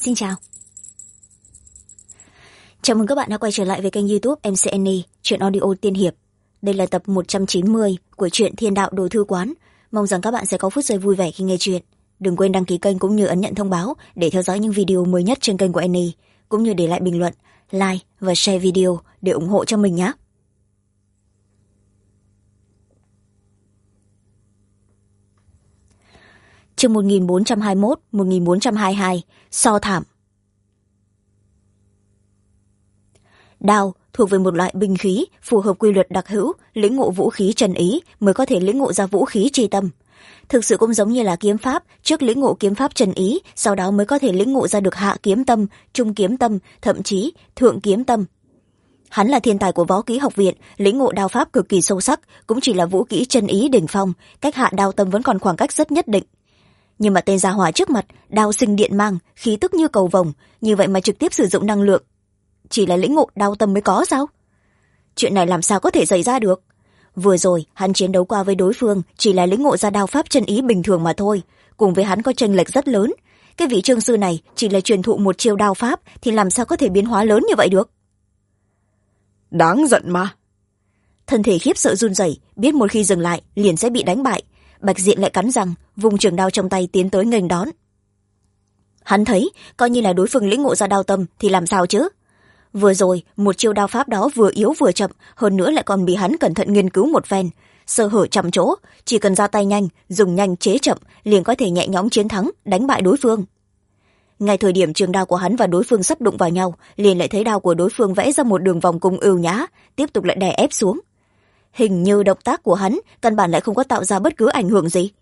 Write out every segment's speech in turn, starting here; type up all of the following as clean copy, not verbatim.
Xin chào. Chào mừng các bạn đã quay trở lại với kênh YouTube MCNE, truyện audio tiên hiệp. Đây là tập 190 của truyện Thiên Đạo Đồ Thư Quán. Mong rằng các bạn sẽ có phút giây vui vẻ khi nghe truyện. Đừng quên đăng ký kênh cũng như ấn nhận thông báo để theo dõi những video mới nhất trên kênh của NE, cũng như để lại bình luận, like và share video để ủng hộ cho mình nhé. Chương 1421-1422 So thảm. Đao thuộc về một loại binh khí phù hợp quy luật đặc hữu, lĩnh ngộ vũ khí chân ý mới có thể lĩnh ngộ ra vũ khí chi tâm. Thực sự cũng giống như là kiếm pháp, trước lĩnh ngộ kiếm pháp chân ý, sau đó mới có thể lĩnh ngộ ra được hạ kiếm tâm, trung kiếm tâm, thậm chí thượng kiếm tâm. Hắn là thiên tài của võ kỹ học viện, lĩnh ngộ đao pháp cực kỳ sâu sắc, cũng chỉ là vũ kỹ chân ý đỉnh phong, cách hạ đao tâm vẫn còn khoảng cách rất nhất định. Nhưng mà tên gia hỏa trước mặt, đao sinh điện mang, khí tức như cầu vồng, như vậy mà trực tiếp sử dụng năng lượng, chỉ là lĩnh ngộ đao tâm mới có sao? Chuyện này làm sao có thể xảy ra được? Vừa rồi hắn chiến đấu qua với đối phương chỉ là lĩnh ngộ ra đao pháp chân ý bình thường mà thôi, cùng với hắn có chênh lệch rất lớn. Cái vị trương sư này chỉ là truyền thụ một chiêu đao pháp thì làm sao có thể biến hóa lớn như vậy được? Đáng giận mà. Thân thể khiếp sợ run rẩy, biết một khi dừng lại liền sẽ bị đánh bại. Bạch Diện lại cắn răng, vùng trường đao trong tay tiến tới nghênh đón. Hắn thấy coi như là đối phương lĩnh ngộ ra đao tâm thì làm sao chứ? Vừa rồi một chiêu đao pháp đó vừa yếu vừa chậm, hơn nữa lại còn bị hắn cẩn thận nghiên cứu một phen, sơ hở trăm chỗ, chỉ cần ra tay nhanh, dùng nhanh chế chậm liền có thể nhẹ nhõm chiến thắng, đánh bại đối phương. Ngay thời điểm trường đao của hắn và đối phương sắp đụng vào nhau, liền lại thấy đao của đối phương vẽ ra một đường vòng cung ưu nhã, tiếp tục lại đè ép xuống. Hình như động tác của hắn căn bản lại không có tạo ra bất cứ ảnh hưởng gì.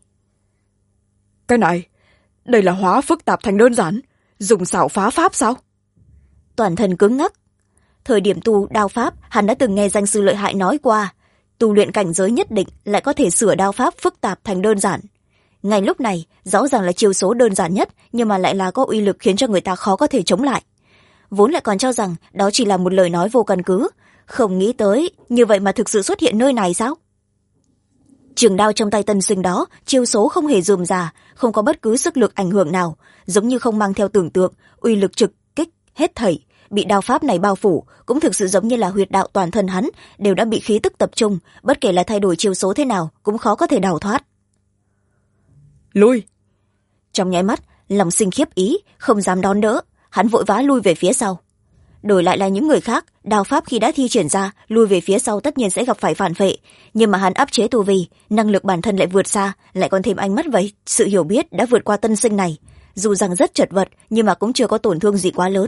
Cái này, đây là hóa phức tạp thành đơn giản, dùng xảo phá pháp sao? Toàn thân cứng ngắc. Thời điểm tu đao pháp, hắn đã từng nghe danh sư lợi hại nói qua, tu luyện cảnh giới nhất định lại có thể sửa đao pháp phức tạp thành đơn giản. Ngay lúc này, rõ ràng là chiêu số đơn giản nhất, nhưng mà lại là có uy lực khiến cho người ta khó có thể chống lại. Vốn lại còn cho rằng đó chỉ là một lời nói vô căn cứ, không nghĩ tới như vậy mà thực sự xuất hiện nơi này sao? Trường đao trong tay tân sinh đó, chiêu số không hề rườm rà, không có bất cứ sức lực ảnh hưởng nào, giống như không mang theo tưởng tượng, uy lực trực kích hết thảy, bị đao pháp này bao phủ, cũng thực sự giống như là huyệt đạo toàn thân hắn đều đã bị khí tức tập trung, bất kể là thay đổi chiêu số thế nào cũng khó có thể đào thoát. Lui! Trong nháy mắt, lòng sinh khiếp ý, không dám đón đỡ, hắn vội vã lui về phía sau. Đổi lại là những người khác, đao pháp khi đã thi triển ra, lui về phía sau tất nhiên sẽ gặp phải phản vệ, nhưng mà hắn áp chế tu vi, năng lực bản thân lại vượt xa, lại còn thêm ánh mắt vậy, sự hiểu biết đã vượt qua tân sinh này, dù rằng rất chật vật nhưng mà cũng chưa có tổn thương gì quá lớn.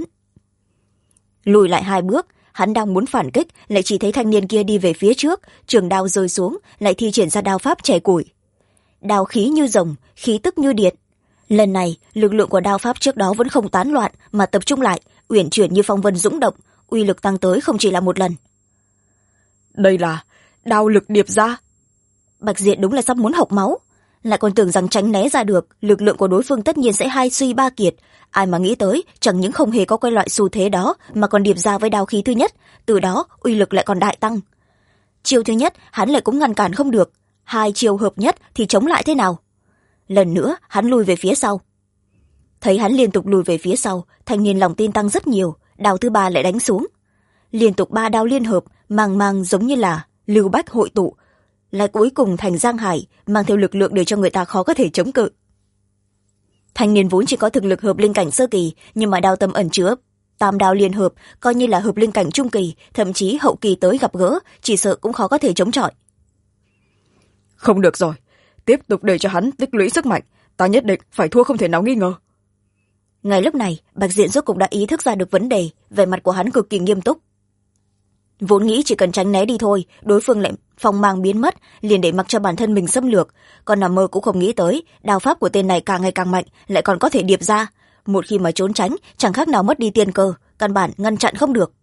Lùi lại 2 bước, hắn đang muốn phản kích, lại chỉ thấy thanh niên kia đi về phía trước, trường đao rơi xuống, lại thi triển ra đao pháp chẻ củi. Đao khí như rồng, khí tức như điện. Lần này, lực lượng của đao pháp trước đó vẫn không tán loạn mà tập trung lại, uyển chuyển như phong vân dũng động, uy lực tăng tới không chỉ là một lần. Đây là đao lực điệp ra. Bạch Diện đúng là sắp muốn hộc máu, lại còn tưởng rằng tránh né ra được, lực lượng của đối phương tất nhiên sẽ 2 suy 3 kiệt. Ai mà nghĩ tới, chẳng những không hề có cái loại xu thế đó, mà còn điệp ra với đao khí thứ nhất, từ đó uy lực lại còn đại tăng. Chiêu thứ nhất hắn lại cũng ngăn cản không được, 2 chiêu hợp nhất thì chống lại thế nào? Lần nữa hắn lùi về phía sau. Thấy hắn liên tục lùi về phía sau, thanh niên lòng tin tăng rất nhiều, đao thứ 3 lại đánh xuống. Liên tục 3 đao liên hợp, mang giống như là lưu bách hội tụ, lại cuối cùng thành giang hải, mang theo lực lượng để cho người ta khó có thể chống cự. Thanh niên vốn chỉ có thực lực hợp linh cảnh sơ kỳ, nhưng mà đao tâm ẩn chứa 8 đao liên hợp, coi như là hợp linh cảnh trung kỳ, thậm chí hậu kỳ tới gặp gỡ, chỉ sợ cũng khó có thể chống chọi. Không được rồi, tiếp tục để cho hắn tích lũy sức mạnh, ta nhất định phải thua không thể nào nghi ngờ. Ngay lúc này, Bạch Diện rốt cục đã ý thức ra được vấn đề, vẻ mặt của hắn cực kỳ nghiêm túc. Vốn nghĩ chỉ cần tránh né đi thôi, đối phương lại phong mang biến mất, liền để mặc cho bản thân mình xâm lược, còn nằm mơ cũng không nghĩ tới đao pháp của tên này càng ngày càng mạnh, lại còn có thể điệp ra, một khi mà trốn tránh chẳng khác nào mất đi tiên cơ, căn bản ngăn chặn không được.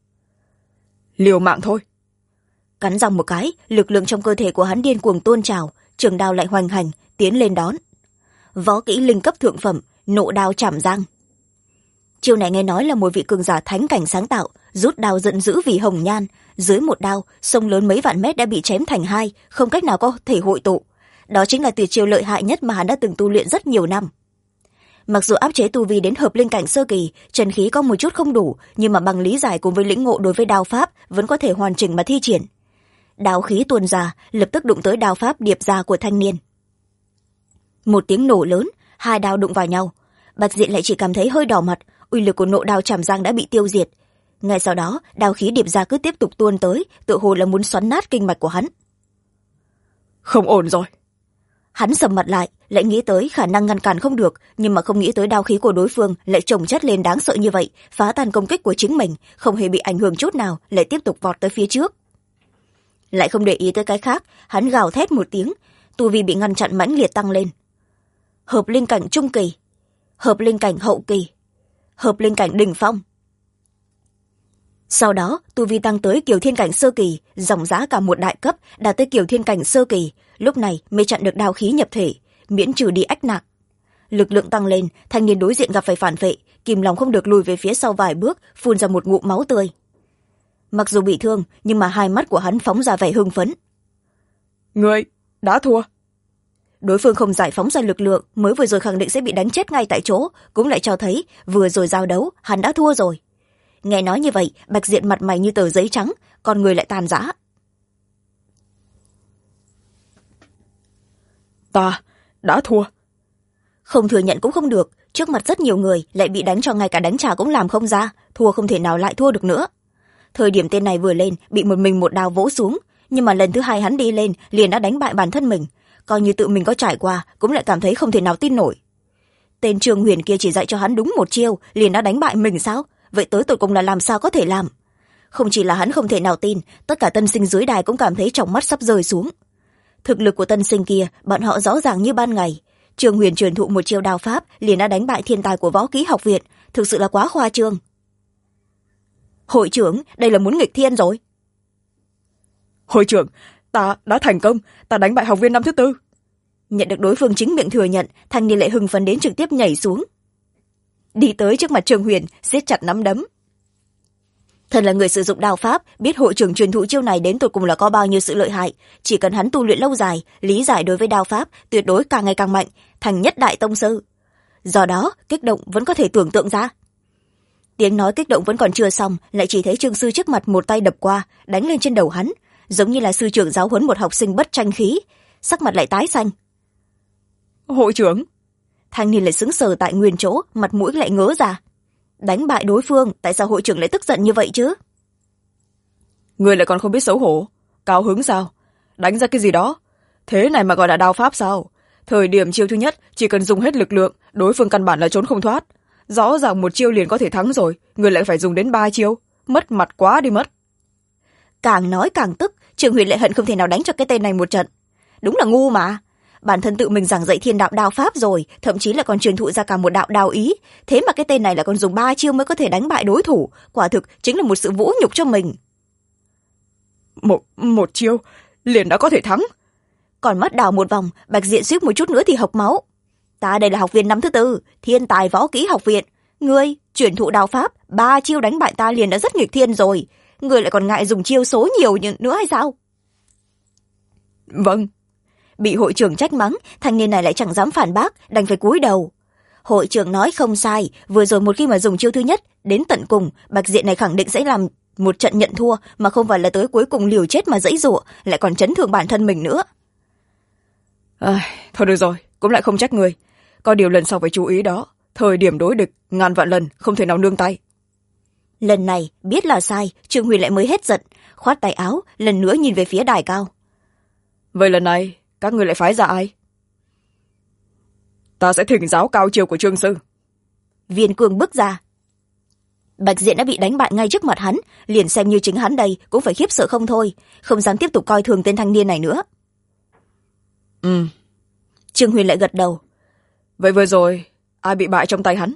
Liều mạng thôi. Cắn răng một cái, lực lượng trong cơ thể của hắn điên cuồng tuôn trào, trường đao lại hoành hành tiến lên đón. Võ kỹ linh cấp thượng phẩm, nộ đao chảm giang. Chiêu này nghe nói là một vị cường giả thánh cảnh sáng tạo, rút đao giận dữ vì hồng nhan, dưới một đao sông lớn mấy vạn mét đã bị chém thành 2, không cách nào có thể hội tụ. Đó chính là tuyệt chiêu lợi hại nhất mà hắn đã từng tu luyện rất nhiều năm. Mặc dù áp chế tu vi đến hợp linh cảnh sơ kỳ, chân khí có một chút không đủ, nhưng mà bằng lý giải cùng với lĩnh ngộ đối với đao pháp vẫn có thể hoàn chỉnh mà thi triển. Đao khí tuôn ra, lập tức đụng tới đao pháp điệp ra của thanh niên. Một tiếng nổ lớn, hai đao đụng vào nhau. Bạch Diện lại chỉ cảm thấy hơi đỏ mặt, uy lực của nộ đao chảm giang đã bị tiêu diệt. Ngay sau đó, đao khí điệp ra cứ tiếp tục tuôn tới, tựa hồ là muốn xoắn nát kinh mạch của hắn. Không ổn rồi. Hắn sầm mặt lại nghĩ tới khả năng ngăn cản không được, nhưng mà không nghĩ tới đao khí của đối phương lại chồng chất lên đáng sợ như vậy, phá tan công kích của chính mình, không hề bị ảnh hưởng chút nào, lại tiếp tục vọt tới phía trước. Lại không để ý tới cái khác, hắn gào thét một tiếng, tu vi bị ngăn chặn mãnh liệt tăng lên. Hợp linh cảnh trung kỳ, hợp linh cảnh hậu kỳ, hợp linh cảnh đỉnh phong. Sau đó, tu vi tăng tới kiều thiên cảnh sơ kỳ, dòng giá cả một đại cấp, đạt tới kiều thiên cảnh sơ kỳ, lúc này mới chặn được đao khí nhập thể, miễn trừ đi ách nạc. Lực lượng tăng lên, thanh niên đối diện gặp phải phản vệ, kìm lòng không được lùi về phía sau vài bước, phun ra một ngụm máu tươi. Mặc dù bị thương, nhưng mà hai mắt của hắn phóng ra vẻ hưng phấn. Ngươi đã thua. Đối phương không giải phóng ra lực lượng, mới vừa rồi khẳng định sẽ bị đánh chết ngay tại chỗ, cũng lại cho thấy vừa rồi giao đấu hắn đã thua rồi. Nghe nói như vậy, Bạch Diện mặt mày như tờ giấy trắng, còn người lại tàn rã. Ta đã thua. Không thừa nhận cũng không được, trước mặt rất nhiều người lại bị đánh cho ngay cả đánh trả cũng làm không ra, thua không thể nào lại thua được nữa. Thời điểm tên này vừa lên bị một mình một đao vỗ xuống, nhưng mà lần thứ hai hắn đi lên liền đã đánh bại bản thân mình, coi như tự mình có trải qua cũng lại cảm thấy không thể nào tin nổi. Tên Trương Huyền kia chỉ dạy cho hắn đúng một chiêu liền đã đánh bại mình sao? Vậy tới tột cùng là làm sao có thể làm? Không chỉ là hắn không thể nào tin, tất cả tân sinh dưới đài cũng cảm thấy trong mắt sắp rơi xuống. Thực lực của tân sinh kia bọn họ rõ ràng như ban ngày. Trương Huyền truyền thụ một chiêu đao pháp liền đã đánh bại thiên tài của võ kỹ học viện, thực sự là quá khoa trương. Hội trưởng, đây là muốn nghịch thiên rồi. Hội trưởng, ta đã thành công, ta đánh bại học viên năm thứ 4. Nhận được đối phương chính miệng thừa nhận, thanh niên lại hưng phấn đến trực tiếp nhảy xuống, đi tới trước mặt Trương Huyền, siết chặt nắm đấm. Thần là người sử dụng đao pháp, biết hội trưởng truyền thụ chiêu này đến tột cùng là có bao nhiêu sự lợi hại, chỉ cần hắn tu luyện lâu dài, lý giải đối với đao pháp tuyệt đối càng ngày càng mạnh, thành nhất đại tông sư. Do đó, kích động vẫn có thể tưởng tượng ra. Tiếng nói kích động vẫn còn chưa xong, lại chỉ thấy Trương sư trước mặt một tay đập qua, đánh lên trên đầu hắn, giống như là sư trưởng giáo huấn một học sinh bất tranh khí, sắc mặt lại tái xanh. Hội trưởng. Thanh niên lại sững sờ tại nguyên chỗ, mặt mũi lại ngớ ra. Đánh bại đối phương, tại sao hội trưởng lại tức giận như vậy chứ? Người lại còn không biết xấu hổ, cao hứng sao? Đánh ra cái gì đó? Thế này mà gọi là đao pháp sao? Thời điểm chiêu thứ nhất, chỉ cần dùng hết lực lượng, đối phương căn bản là trốn không thoát. Rõ ràng một chiêu liền có thể thắng rồi, người lại phải dùng đến 3 chiêu, mất mặt quá đi mất. Càng nói càng tức, Trương Huyền lại hận không thể nào đánh cho cái tên này một trận. Đúng là ngu mà. Bản thân tự mình giảng dạy thiên đạo đao pháp rồi, thậm chí là còn truyền thụ ra cả một đạo đao ý, thế mà cái tên này lại còn dùng 3 chiêu mới có thể đánh bại đối thủ, quả thực chính là một sự vũ nhục cho mình. Một chiêu liền đã có thể thắng? Còn mắt đào một vòng, Bạch Diện suýt một chút nữa thì hộc máu. Ta đây là học viên năm thứ 4, thiên tài võ kỹ học viện, ngươi truyền thụ đao pháp 3 chiêu đánh bại ta liền đã rất nghịch thiên rồi, ngươi lại còn ngại dùng chiêu số nhiều nữa hay sao? Vâng. Bị hội trưởng trách mắng, thanh niên này lại chẳng dám phản bác, đành phải cúi đầu. Hội trưởng nói không sai, vừa rồi một khi mà dùng chiêu thứ nhất đến tận cùng, Bạch Diện này khẳng định sẽ làm một trận nhận thua, mà không phải là tới cuối cùng liều chết mà giãy giụa, lại còn chấn thương bản thân mình nữa. Thôi được rồi, cũng lại không trách người. Có điều lần sau phải chú ý đó, thời điểm đối địch ngàn vạn lần không thể nào nương tay. Lần này biết là sai, Trương Huyền lại mới hết giận, khoát tay áo, lần nữa nhìn về phía đài cao. Vậy lần này các người lại phái ra ai? Ta sẽ thỉnh giáo cao chiêu của Trương sư. Viên Cương bước ra. Bạch Diện đã bị đánh bại ngay trước mặt hắn, liền xem như chính hắn đây cũng phải khiếp sợ không thôi, không dám tiếp tục coi thường tên thanh niên này nữa. Trương Huyền lại gật đầu. Vậy vừa rồi ai bị bại trong tay hắn?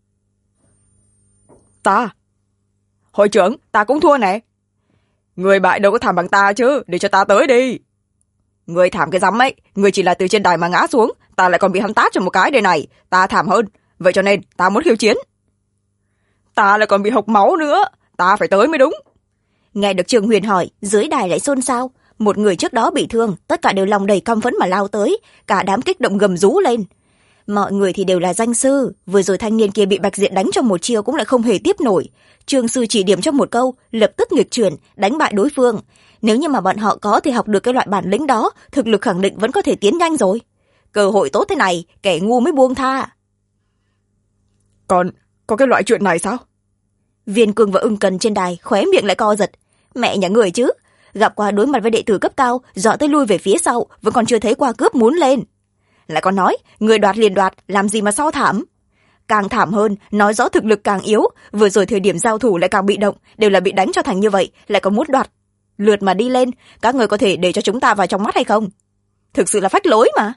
Ta. Hội trưởng, ta cũng thua nè. Người bại đâu có thảm bằng ta chứ, để cho ta tới đi. Người thảm cái rắm ấy, người chỉ là từ trên đài mà ngã xuống, ta lại còn bị hắn tát cho một cái đây này, ta thảm hơn, vậy cho nên ta muốn khiêu chiến. Ta lại còn bị hộc máu nữa, ta phải tới mới đúng. Nghe được Trương Huyền hỏi, dưới đài lại xôn xao, một người trước đó bị thương, tất cả đều lòng đầy căm phẫn mà lao tới, cả đám kích động gầm rú lên. mọi người thì đều là danh sư, vừa rồi thanh niên kia bị Bạch Diện đánh cho một chiêu cũng lại không hề tiếp nổi. Trương sư chỉ điểm cho một câu, lập tức nghịch chuyển, đánh bại đối phương. Nếu như mà bọn họ có thể học được cái loại bản lĩnh đó, thực lực khẳng định vẫn có thể tiến nhanh rồi. Cơ hội tốt thế này, kẻ ngu mới buông tha. Còn có cái loại chuyện này sao? Viên Cương và Ưng Cần trên đài khóe miệng lại co giật. Mẹ nhà người chứ, gặp qua đối mặt với đệ tử cấp cao, dọa tới lui về phía sau, vẫn còn chưa thấy qua cướp muốn lên. Lại còn nói, người đoạt liền đoạt, làm gì mà so thảm. Càng thảm hơn, nói rõ thực lực càng yếu, vừa rồi thời điểm giao thủ lại càng bị động, đều là bị đánh cho thành như vậy, lại còn muốn đoạt. Lượt mà đi lên, các người có thể để cho chúng ta vào trong mắt hay không? Thực sự là phách lối mà.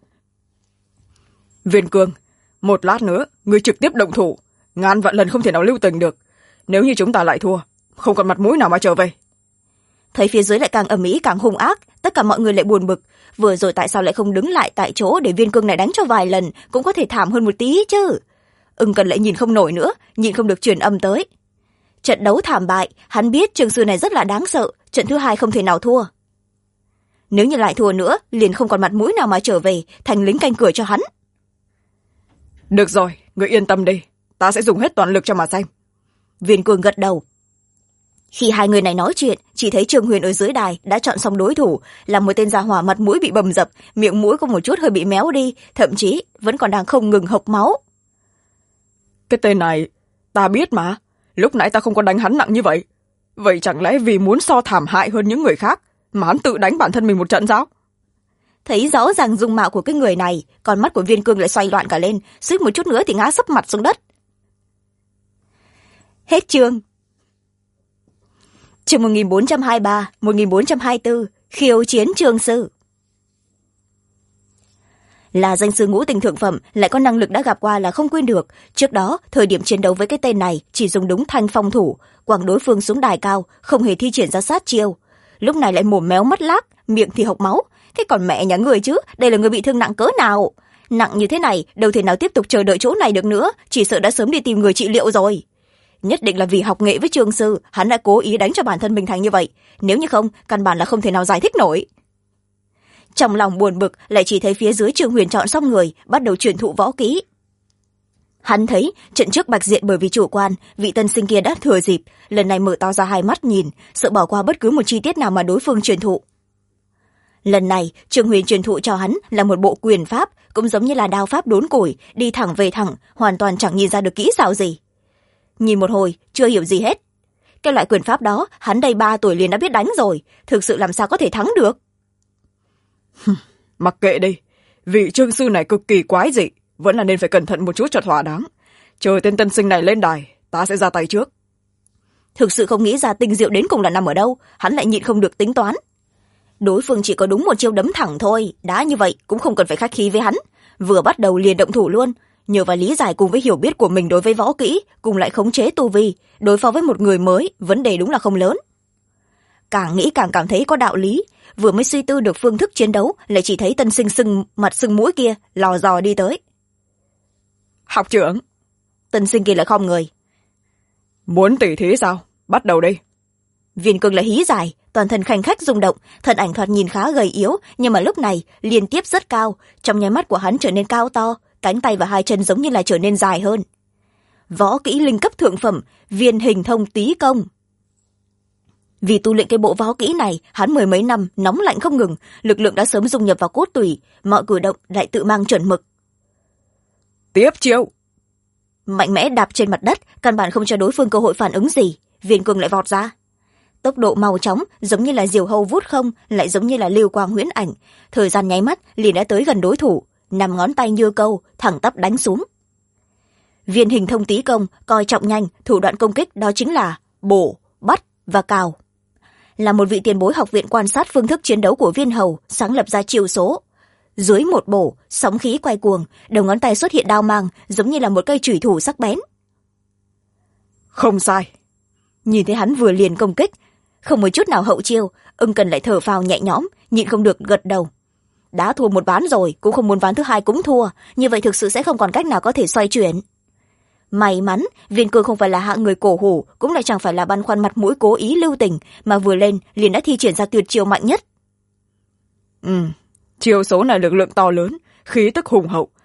Viên Cương, một lát nữa, ngươi trực tiếp động thủ, ngàn vạn lần không thể nào lưu tình được. Nếu như chúng ta lại thua, không còn mặt mũi nào mà trở về. Thấy phía dưới lại càng ầm ĩ càng hung ác, tất cả mọi người lại buồn bực. Vừa rồi tại sao lại không đứng lại tại chỗ để Viên Cương này đánh cho vài lần, cũng có thể thảm hơn một tí chứ. Ưng Cần lại nhìn không nổi nữa, nhìn không được truyền âm tới. Trận đấu thảm bại, hắn biết Trương sư này rất là đáng sợ, trận thứ 2 không thể nào thua. Nếu như lại thua nữa, liền không còn mặt mũi nào mà trở về, thành lính canh cửa cho hắn. Được rồi, ngươi yên tâm đi, ta sẽ dùng hết toàn lực cho mà xem. Viên Cương gật đầu. Khi hai người này nói chuyện, chỉ thấy Trương Huyền ở dưới đài đã chọn xong đối thủ, là một tên gia hỏa mặt mũi bị bầm dập, miệng mũi có một chút hơi bị méo đi, thậm chí vẫn còn đang không ngừng hộc máu. Cái tên này, ta biết mà, lúc nãy ta không có đánh hắn nặng như vậy. Vậy chẳng lẽ vì muốn so thảm hại hơn những người khác, mà hắn tự đánh bản thân mình một trận sao? Thấy rõ ràng dung mạo của cái người này, con mắt của Viên Cương lại xoay loạn cả lên, suýt một chút nữa thì ngã sấp mặt xuống đất. Hết chương. Chương 1423, 1424, khiêu chiến Trương sư. Là danh sư ngũ tình thượng phẩm, lại có năng lực đã gặp qua là không quên được. Trước đó, thời điểm chiến đấu với cái tên này chỉ dùng đúng thanh phong thủ, quẳng đối phương xuống đài cao, không hề thi triển ra sát chiêu. Lúc này lại mồm méo mắt lác, miệng thì hộc máu. Cái còn mẹ nhà người chứ, đây là người bị thương nặng cỡ nào? Nặng như thế này, đâu thể nào tiếp tục chờ đợi chỗ này được nữa, chỉ sợ đã sớm đi tìm người trị liệu rồi. Nhất định là vì học nghệ với Trương sư, hắn đã cố ý đánh cho bản thân mình thành như vậy. Nếu như không, căn bản là không thể nào giải thích nổi. Trong lòng buồn bực, lại chỉ thấy phía dưới Trương Huyền chọn xong người, bắt đầu truyền thụ võ kỹ. Hắn thấy trận trước Bạch Diện bởi vì chủ quan, vị tân sinh kia đã thừa dịp, lần này mở to ra hai mắt nhìn, sợ bỏ qua bất cứ một chi tiết nào mà đối phương truyền thụ. Lần này, Trương Huyền truyền thụ cho hắn là một bộ quyền pháp, cũng giống như là đao pháp đốn củi, đi thẳng về thẳng, hoàn toàn chẳng nhìn ra được kỹ xảo gì. Nhìn một hồi, chưa hiểu gì hết. Cái loại quyền pháp đó, hắn đây 3 tuổi liền đã biết đánh rồi, thực sự làm sao có thể thắng được. Mặc kệ đi, vị Trương sư này cực kỳ quái dị, vẫn là nên phải cẩn thận một chút cho thỏa đáng. Chờ tên tân sinh này lên đài, ta sẽ ra tay trước. Thực sự không nghĩ ra tinh diệu đến cùng là nằm ở đâu, hắn lại nhịn không được tính toán. Đối phương chỉ có đúng một chiêu đấm thẳng thôi, đã như vậy cũng không cần phải khách khí với hắn, vừa bắt đầu liền động thủ luôn. Nhờ vào lý giải cùng với hiểu biết của mình đối với võ kỹ, cùng lại khống chế tu vi, đối phó với một người mới, vấn đề đúng là không lớn. Càng nghĩ càng cảm thấy có đạo lý, vừa mới suy tư được phương thức chiến đấu, lại chỉ thấy tân sinh sưng mặt sưng mũi kia lò dò đi tới. Học trưởng. Tân sinh kia lại khom người. Muốn tỉ thí sao? Bắt đầu đi. Viên Cương lại hí dài, toàn thân khanh khách rung động, thân ảnh thoạt nhìn khá gầy yếu, nhưng mà lúc này liên tiếp rất cao, trong nháy mắt của hắn trở nên cao to, cánh tay và hai chân giống như là trở nên dài hơn. Võ kỹ linh cấp thượng phẩm, Viên Hình Thông Tý Công. Vì tu luyện cái bộ võ kỹ này, hắn 10 mấy năm nóng lạnh không ngừng, lực lượng đã sớm dung nhập vào cốt tủy, mọi cử động lại tự mang chuẩn mực. Tiếp chiêu. Mạnh mẽ đạp trên mặt đất, căn bản không cho đối phương cơ hội phản ứng gì, Viên Cương lại vọt ra. Tốc độ mau chóng, giống như là diều hâu vút không, lại giống như là lưu quang huyễn ảnh, thời gian nháy mắt liền đã tới gần đối thủ, 5 ngón tay như câu, thẳng tắp đánh xuống. Viên Hình Thông Tý Công coi trọng nhanh, thủ đoạn công kích đó chính là bổ, bắt và cào. Là một vị tiền bối học viện quan sát phương thức chiến đấu của Viên Hầu, sáng lập ra chiêu số. Dưới một bổ, sóng khí quay cuồng, đầu ngón tay xuất hiện đao mang, giống như là một cây chủy thủ sắc bén. Không sai. Nhìn thấy hắn vừa liền công kích, không một chút nào hậu chiêu, Ưng Cần lại thở phào nhẹ nhõm, nhịn không được gật đầu. Đã thua một ván rồi, cũng không muốn ván thứ 2 cũng thua, như vậy thực sự sẽ không còn cách nào có thể xoay chuyển. May mắn, Viên Cương không phải là hạng người cổ hủ, cũng lại chẳng phải là băn khoăn mặt mũi cố ý lưu tình, mà vừa lên liền đã thi triển ra tuyệt chiêu mạnh nhất. Chiêu số này lực lượng to lớn, khí tức hùng hậu.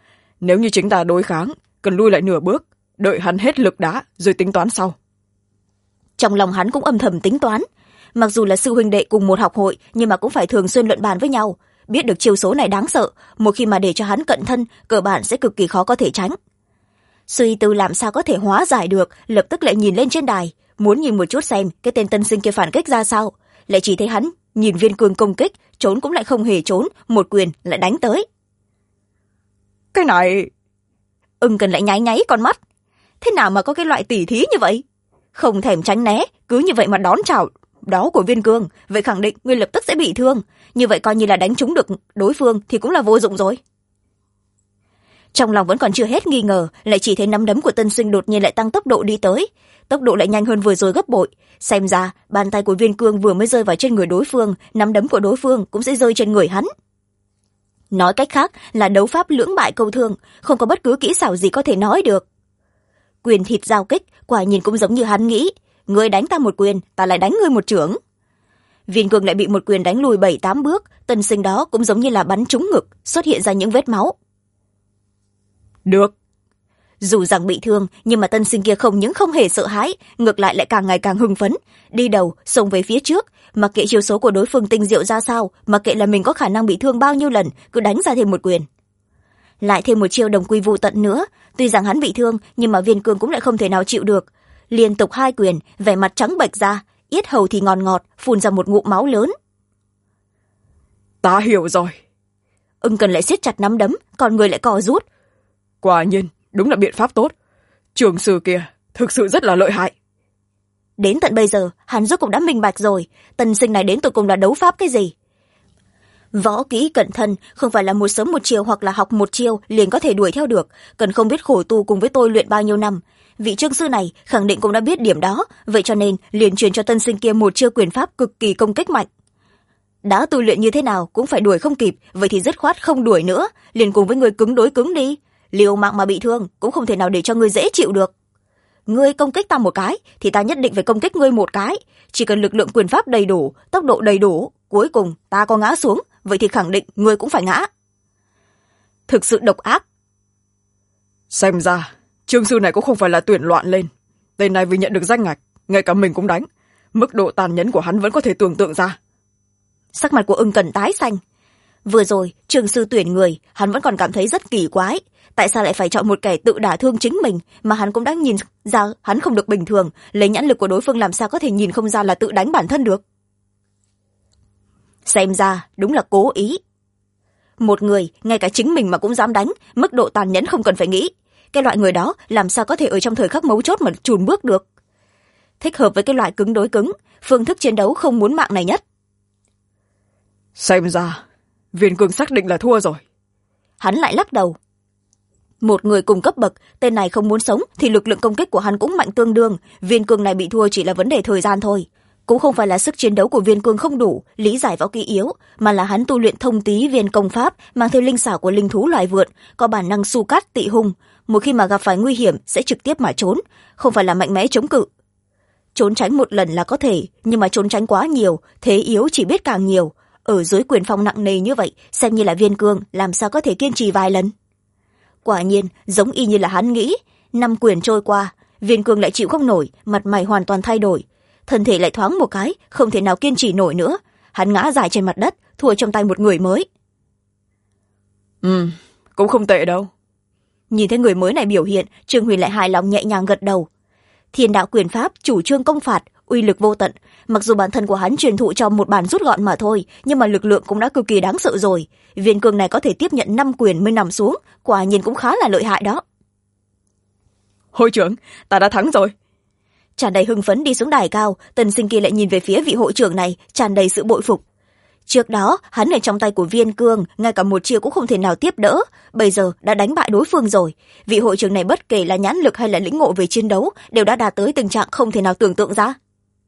nếu như chính ta đối kháng, cần lui lại nửa bước, đợi hắn hết lực đá rồi tính toán sau. Trong lòng hắn cũng âm thầm tính toán, mặc dù là sư huynh đệ cùng một học hội nhưng mà cũng phải thường xuyên luận bàn với nhau, biết được chiêu số này đáng sợ, một khi mà để cho hắn cận thân cơ bản sẽ cực kỳ khó có thể tránh. Suy tư làm sao có thể hóa giải được, lập tức lại nhìn lên trên đài, muốn nhìn một chút xem cái tên tân sinh kia phản kích ra sao, lại chỉ thấy hắn nhìn Viên Cương công kích, trốn cũng lại không hề trốn, một quyền lại đánh tới. Cái này... Ưng Cần lại nháy nháy con mắt, thế nào mà có cái loại tỉ thí như vậy, không thèm tránh né, cứ như vậy mà đón chào đó của Viên Cương, vậy khẳng định ngươi lập tức sẽ bị thương, như vậy coi như là đánh trúng được đối phương thì cũng là vô dụng rồi. Trong lòng vẫn còn chưa hết nghi ngờ, lại chỉ thấy nắm đấm của tân sinh đột nhiên lại tăng tốc độ đi tới, tốc độ lại nhanh hơn vừa rồi gấp bội, xem ra bàn tay của Viên Cương vừa mới rơi vào trên người đối phương, nắm đấm của đối phương cũng sẽ rơi trên người hắn. Nói cách khác là đấu pháp lưỡng bại câu thương, không có bất cứ kỹ xảo gì có thể nói được. Quyền thịt giao kích quả nhìn cũng giống như hắn nghĩ, ngươi đánh ta một quyền, ta lại đánh ngươi một chưởng. Viên Cương lại bị một quyền đánh lùi 7-8 bước, tân sinh đó cũng giống như là bắn trúng ngực, xuất hiện ra những vết máu. Được. Dù rằng bị thương, nhưng mà tân sinh kia không những không hề sợ hãi, ngược lại lại càng ngày càng hưng phấn, đi đầu xông về phía trước, mặc kệ chiêu số của đối phương tinh diệu ra sao, mặc kệ là mình có khả năng bị thương bao nhiêu lần, cứ đánh ra thêm một quyền. Lại thêm một chiêu đồng quy vu tận nữa, tuy rằng hắn bị thương, nhưng mà Viên Cương cũng lại không thể nào chịu được, liên tục 2 quyền, vẻ mặt trắng bệch ra, yết hầu thì ngọt ngọt, phun ra một ngụm máu lớn. Ta hiểu rồi. Ưng Cần lại siết chặt nắm đấm, còn người lại co rút. Quả nhiên, đúng là biện pháp tốt. Trường sư kia thực sự rất là lợi hại. Đến tận bây giờ, hắn rốt cũng đã minh bạch rồi, tân sinh này đến tụi cùng là đấu pháp cái gì. Võ kỹ cận thân không phải là một sớm một chiều hoặc là học một chiêu liền có thể đuổi theo được, cần không biết khổ tu cùng với tôi luyện bao nhiêu năm. Vị trương sư này khẳng định cũng đã biết điểm đó, vậy cho nên liền truyền cho tân sinh kia một chiêu quyền pháp cực kỳ công kích mạnh. Đã tu luyện như thế nào cũng phải đuổi không kịp, vậy thì dứt khoát không đuổi nữa, liền cùng với người cứng đối cứng đi. Liều mạng mà bị thương cũng không thể nào để cho ngươi dễ chịu được. Ngươi công kích ta một cái thì ta nhất định phải công kích ngươi một cái, chỉ cần lực lượng quyền pháp đầy đủ, tốc độ đầy đủ, cuối cùng ta có ngã xuống, vậy thì khẳng định ngươi cũng phải ngã. Thực sự độc ác. Xem ra trương sư này cũng không phải là tuyển loạn lên, tên này vì nhận được danh ngạch ngay cả mình cũng đánh, mức độ tàn nhẫn của hắn vẫn có thể tưởng tượng ra. Sắc mặt của Ưng Cần tái xanh. Vừa rồi trương sư tuyển người, hắn vẫn còn cảm thấy rất kỳ quái, tại sao lại phải chọn một kẻ tự đả thương chính mình, mà hắn cũng đã nhìn ra hắn không được bình thường, lấy nhãn lực của đối phương làm sao có thể nhìn không ra là tự đánh bản thân được. Xem ra đúng là cố ý. Một người ngay cả chính mình mà cũng dám đánh, mức độ tàn nhẫn không cần phải nghĩ, cái loại người đó làm sao có thể ở trong thời khắc mấu chốt mà chùn bước được. Thích hợp với cái loại cứng đối cứng, phương thức chiến đấu không muốn mạng này nhất. Xem ra Viên Cương xác định là thua rồi. Hắn lại lắc đầu. Một người cùng cấp bậc, tên này không muốn sống thì lực lượng công kích của hắn cũng mạnh tương đương, Viên Cương này bị thua chỉ là vấn đề thời gian thôi. Cũng không phải là sức chiến đấu của Viên Cương không đủ, lý giải võ kỹ yếu, mà là hắn tu luyện thông tí viên công pháp, mang theo linh xảo của linh thú loài vượn, có bản năng su cát tị hung, một khi mà gặp phải nguy hiểm sẽ trực tiếp mà trốn, không phải là mạnh mẽ chống cự. Trốn tránh một lần là có thể, nhưng mà trốn tránh quá nhiều, thế yếu chỉ biết càng nhiều. Ở dưới quyền phong nặng nề như vậy, xem như là Viên Cương làm sao có thể kiên trì vài lần. Quả nhiên giống y như là hắn nghĩ, 5 quyền trôi qua, Viên Cương lại chịu không nổi, mặt mày hoàn toàn thay đổi, thân thể lại thoáng một cái, không thể nào kiên trì nổi nữa, hắn ngã dài trên mặt đất, thua trong tay một người mới. Cũng không tệ đâu. Nhìn thấy người mới này biểu hiện, Trương Huyền lại hài lòng nhẹ nhàng gật đầu. Thiên đạo quyền pháp chủ trương công phạt, uy lực vô tận, mặc dù bản thân của hắn truyền thụ cho một bản rút gọn mà thôi, nhưng mà lực lượng cũng đã cực kỳ đáng sợ rồi. Viên Cương này có thể tiếp nhận 5 quyền mới nằm xuống, quả nhiên cũng khá là lợi hại đó. Hội trưởng, ta đã thắng rồi. Tràn đầy hưng phấn đi xuống đài cao, tân sinh kia lại nhìn về phía vị hội trưởng này, tràn đầy sự bội phục. Trước đó hắn ở trong tay của Viên Cương, ngay cả một chiêu cũng không thể nào tiếp đỡ, bây giờ đã đánh bại đối phương rồi. Vị hội trưởng này bất kể là nhãn lực hay là lĩnh ngộ về chiến đấu đều đã đạt tới tình trạng không thể nào tưởng tượng ra.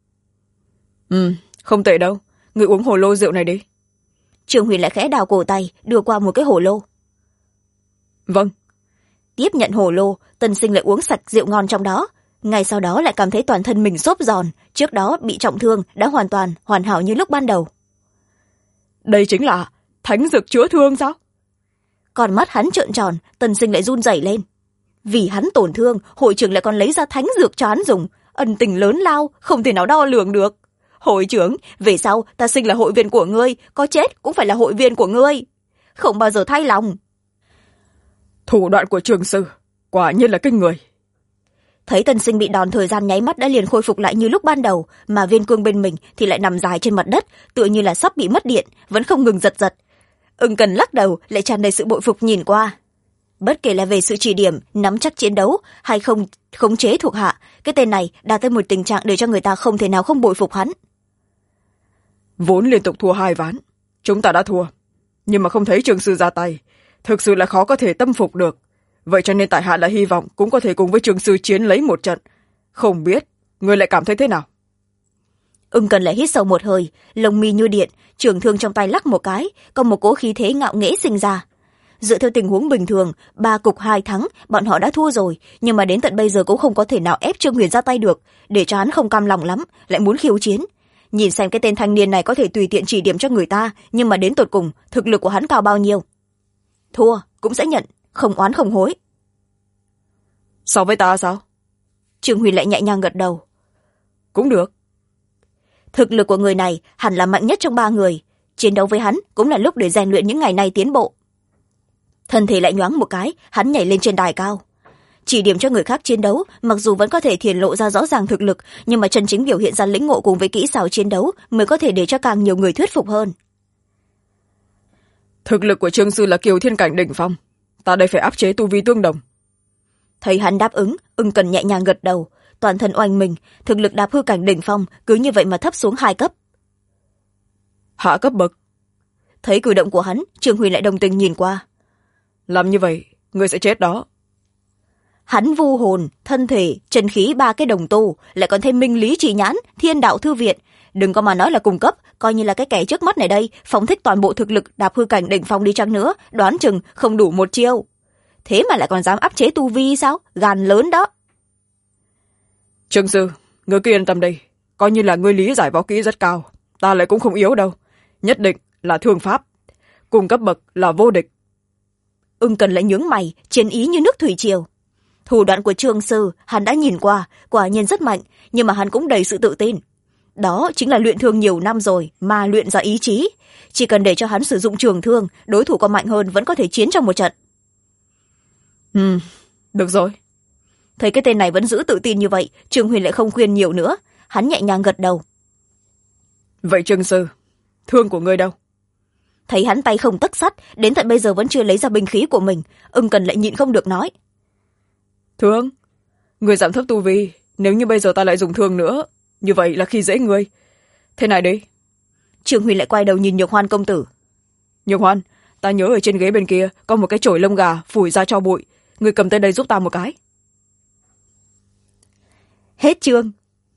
Không tệ đâu, người uống hồ lô rượu này đi. Trương Huyền lại khẽ đào cổ tay, đưa qua một cái hồ lô. Vâng. Tiếp nhận hồ lô, tân sinh lại uống sạch rượu ngon trong đó, ngay sau đó lại cảm thấy toàn thân mình xốp giòn, trước đó bị trọng thương đã hoàn hảo như lúc ban đầu. Đây chính là thánh dược chữa thương sao? Còn mắt hắn trợn tròn, Tân Sinh lại run rẩy lên. Vì hắn tổn thương, hội trưởng lại còn lấy ra thánh dược cho hắn dùng. Ân tình lớn lao, không thể nào đo lường được. Hội trưởng, về sau ta Sinh là hội viên của ngươi, có chết cũng phải là hội viên của ngươi. Không bao giờ thay lòng. Thủ đoạn của Trường Sư quả nhiên là kinh người. Thấy Tân Sinh bị đòn, thời gian nháy mắt đã liền khôi phục lại như lúc ban đầu, mà Viên Cương bên mình thì lại nằm dài trên mặt đất, tựa như là sắp bị mất điện, vẫn không ngừng giật giật. Ưng Cần lắc đầu, lại tràn đầy sự bội phục nhìn qua. Bất kể là về sự chỉ điểm, nắm chắc chiến đấu hay không khống chế thuộc hạ, cái tên này đạt tới một tình trạng để cho người ta không thể nào không bội phục hắn. Vốn liên tục thua 2 ván, chúng ta đã thua, nhưng mà không thấy Trường Sư ra tay, thực sự là khó có thể tâm phục được. Vậy cho nên tại hạ đã hy vọng cũng có thể cùng với Trường Sư chiến lấy một trận. Không biết người lại cảm thấy thế nào? Ưng Cần lại hít sâu một hơi, lông mi như điện, trường thương trong tay lắc một cái, có một cỗ khí thế ngạo nghễ sinh ra. Dựa theo tình huống bình thường, 3 cục 2 thắng, bọn họ đã thua rồi, nhưng mà đến tận bây giờ cũng không có thể nào ép Trương Huyền ra tay được, để cho hắn không cam lòng lắm, lại muốn khiêu chiến. Nhìn xem cái tên thanh niên này có thể tùy tiện chỉ điểm cho người ta, nhưng mà đến tột cùng thực lực của hắn cao bao nhiêu? Thua cũng sẽ nhận, không oán không hối. So với ta sao? Trương Huyền lại nhẹ nhàng gật đầu. Cũng được. Thực lực của người này hẳn là mạnh nhất trong 3 người, chiến đấu với hắn cũng là lúc để rèn luyện những ngày nay tiến bộ. Thân thể lại nhoáng một cái, hắn nhảy lên trên đài cao. Chỉ điểm cho người khác chiến đấu, mặc dù vẫn có thể hiển lộ ra rõ ràng thực lực, nhưng mà chân chính biểu hiện ra lĩnh ngộ cùng với kỹ xảo chiến đấu mới có thể để cho càng nhiều người thuyết phục hơn. Thực lực của Trương Sư là Kiều Thiên cảnh đỉnh phong, ta đây phải áp chế tu vi tương đồng. Thấy hắn đáp ứng, Ưng Cần nhẹ nhàng gật đầu, toàn thân oanh mình, thực lực đạp hư cảnh đỉnh phong cứ như vậy mà thấp xuống 2 cấp. Hạ cấp bậc. Thấy cử động của hắn, Trương Huyền lại đồng tình nhìn qua. Làm như vậy ngươi sẽ chết đó. Hắn vu hồn, thân thể, chân khí 3 cái đồng tu, lại còn thêm minh lý trì nhãn, thiên đạo thư viện, đừng có mà nói là cung cấp, coi như là cái kẻ trước mắt này đây phóng thích toàn bộ thực lực đạp hư cảnh đỉnh phong đi chăng nữa, đoán chừng không đủ 1 chiêu. Thế mà lại còn dám áp chế tu vi sao? Gan lớn đó. Trương Sư, ngươi cứ yên tâm đi, coi như là ngươi lý giải võ kỹ rất cao, ta lại cũng không yếu đâu, nhất định là thương pháp, cùng cấp bậc là vô địch. Ưng Cần lại nhướng mày, chiến ý như nước thủy triều. Thủ đoạn của Trương Sư hắn đã nhìn qua, quả nhiên rất mạnh, nhưng mà hắn cũng đầy sự tự tin. Đó chính là luyện thương nhiều năm rồi mà luyện ra ý chí, chỉ cần để cho hắn sử dụng trường thương, đối thủ có mạnh hơn vẫn có thể chiến trong một trận. Được rồi. Thấy cái tên này vẫn giữ tự tin như vậy, Trương Huyền lại không khuyên nhiều nữa, hắn nhẹ nhàng gật đầu. Vậy Trương Sư, thương của ngươi đâu? Thấy hắn tay không tấc sắt, đến tận bây giờ vẫn chưa lấy ra binh khí của mình, Ưng Cần lại nhịn không được nói. Thương? Ngươi giảm thấp tu vi, nếu như bây giờ ta lại dùng thương nữa, như vậy là khi dễ ngươi. Thế này đi. Trương Huyền lại quay đầu nhìn Nhược Hoan công tử. Nhược Hoan, ta nhớ ở trên ghế bên kia có một cái chổi lông gà phủi ra cho bụi, ngươi cầm tới đây giúp ta một cái. Hết chương.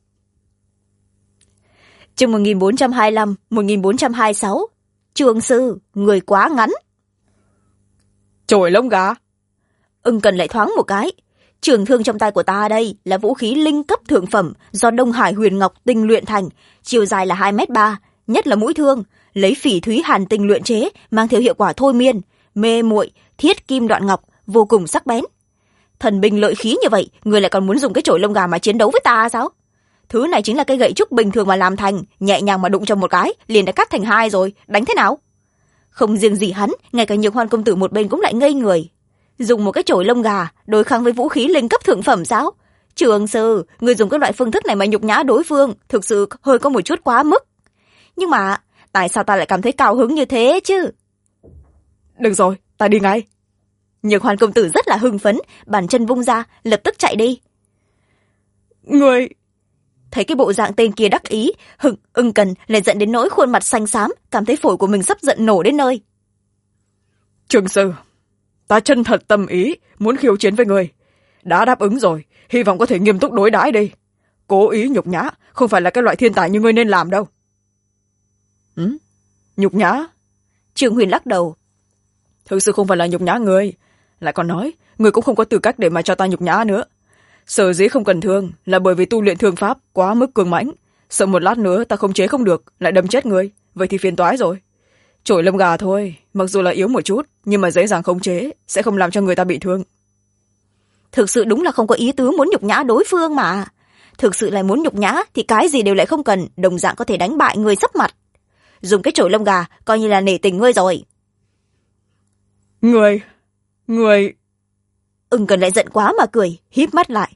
Chương 1425, 1426. Trương Sư, người quá ngắn. Chổi lông gà? Ưng Cần lại thoáng một cái. Trường thương trong tay của ta đây là vũ khí linh cấp thượng phẩm do Đông Hải Huyền Ngọc tinh luyện thành, chiều dài là 2,3 m, nhất là mũi thương lấy phỉ thúy hàn tinh luyện chế, mang theo hiệu quả thôi miên, mê muội, thiết kim đoạn ngọc, vô cùng sắc bén. Thần binh lợi khí như vậy, người lại còn muốn dùng cái chổi lông gà mà chiến đấu với ta sao? Thứ này chính là cái gậy trúc bình thường mà làm thành, nhẹ nhàng mà đụng cho một cái liền đã cắt thành 2 rồi, đánh thế nào? Không riêng gì hắn, ngay cả Nhược Hoan công tử một bên cũng lại ngây người. Dùng một cái chổi lông gà đối kháng với vũ khí linh cấp thượng phẩm sao? Trường Sư, người dùng cái loại phương thức này mà nhục nhã đối phương, thực sự hơi có một chút quá mức. Nhưng mà tại sao ta lại cảm thấy cao hứng như thế chứ? Được rồi, ta đi ngay. Nhược Hoan công tử rất là hưng phấn, bàn chân vung ra, lập tức chạy đi. Người... Thấy cái bộ dạng tên kia đắc ý, Ưng Cần lại giận đến nỗi khuôn mặt xanh xám, cảm thấy phổi của mình sắp giận nổ đến nơi. Trương Sư, ta chân thật tâm ý muốn khiêu chiến với người, đã đáp ứng rồi, hy vọng có thể nghiêm túc đối đãi đi. Cố ý nhục nhã không phải là cái loại thiên tài như ngươi nên làm đâu. Nhục nhã? Trương Huyền lắc đầu. Thực sự không phải là nhục nhã ngươi, lại còn nói ngươi cũng không có tư cách để mà cho ta nhục nhã nữa. Sở dĩ không cần thương là bởi vì tu luyện thương pháp quá mức cường mãnh, sợ một lát nữa ta không chế không được lại đâm chết ngươi, vậy thì phiền toái rồi. Chổi lông gà thôi, mặc dù là yếu một chút nhưng mà dễ dàng khống chế, sẽ không làm cho người ta bị thương. Thực sự đúng là không có ý tứ muốn nhục nhã đối phương mà. Thực sự là muốn nhục nhã thì cái gì đều lại không cần, đồng dạng có thể đánh bại người sắp mặt. Dùng cái chổi lông gà coi như là nể tình ngươi rồi. Người Ưng Cần lại giận quá mà cười, híp mắt lại.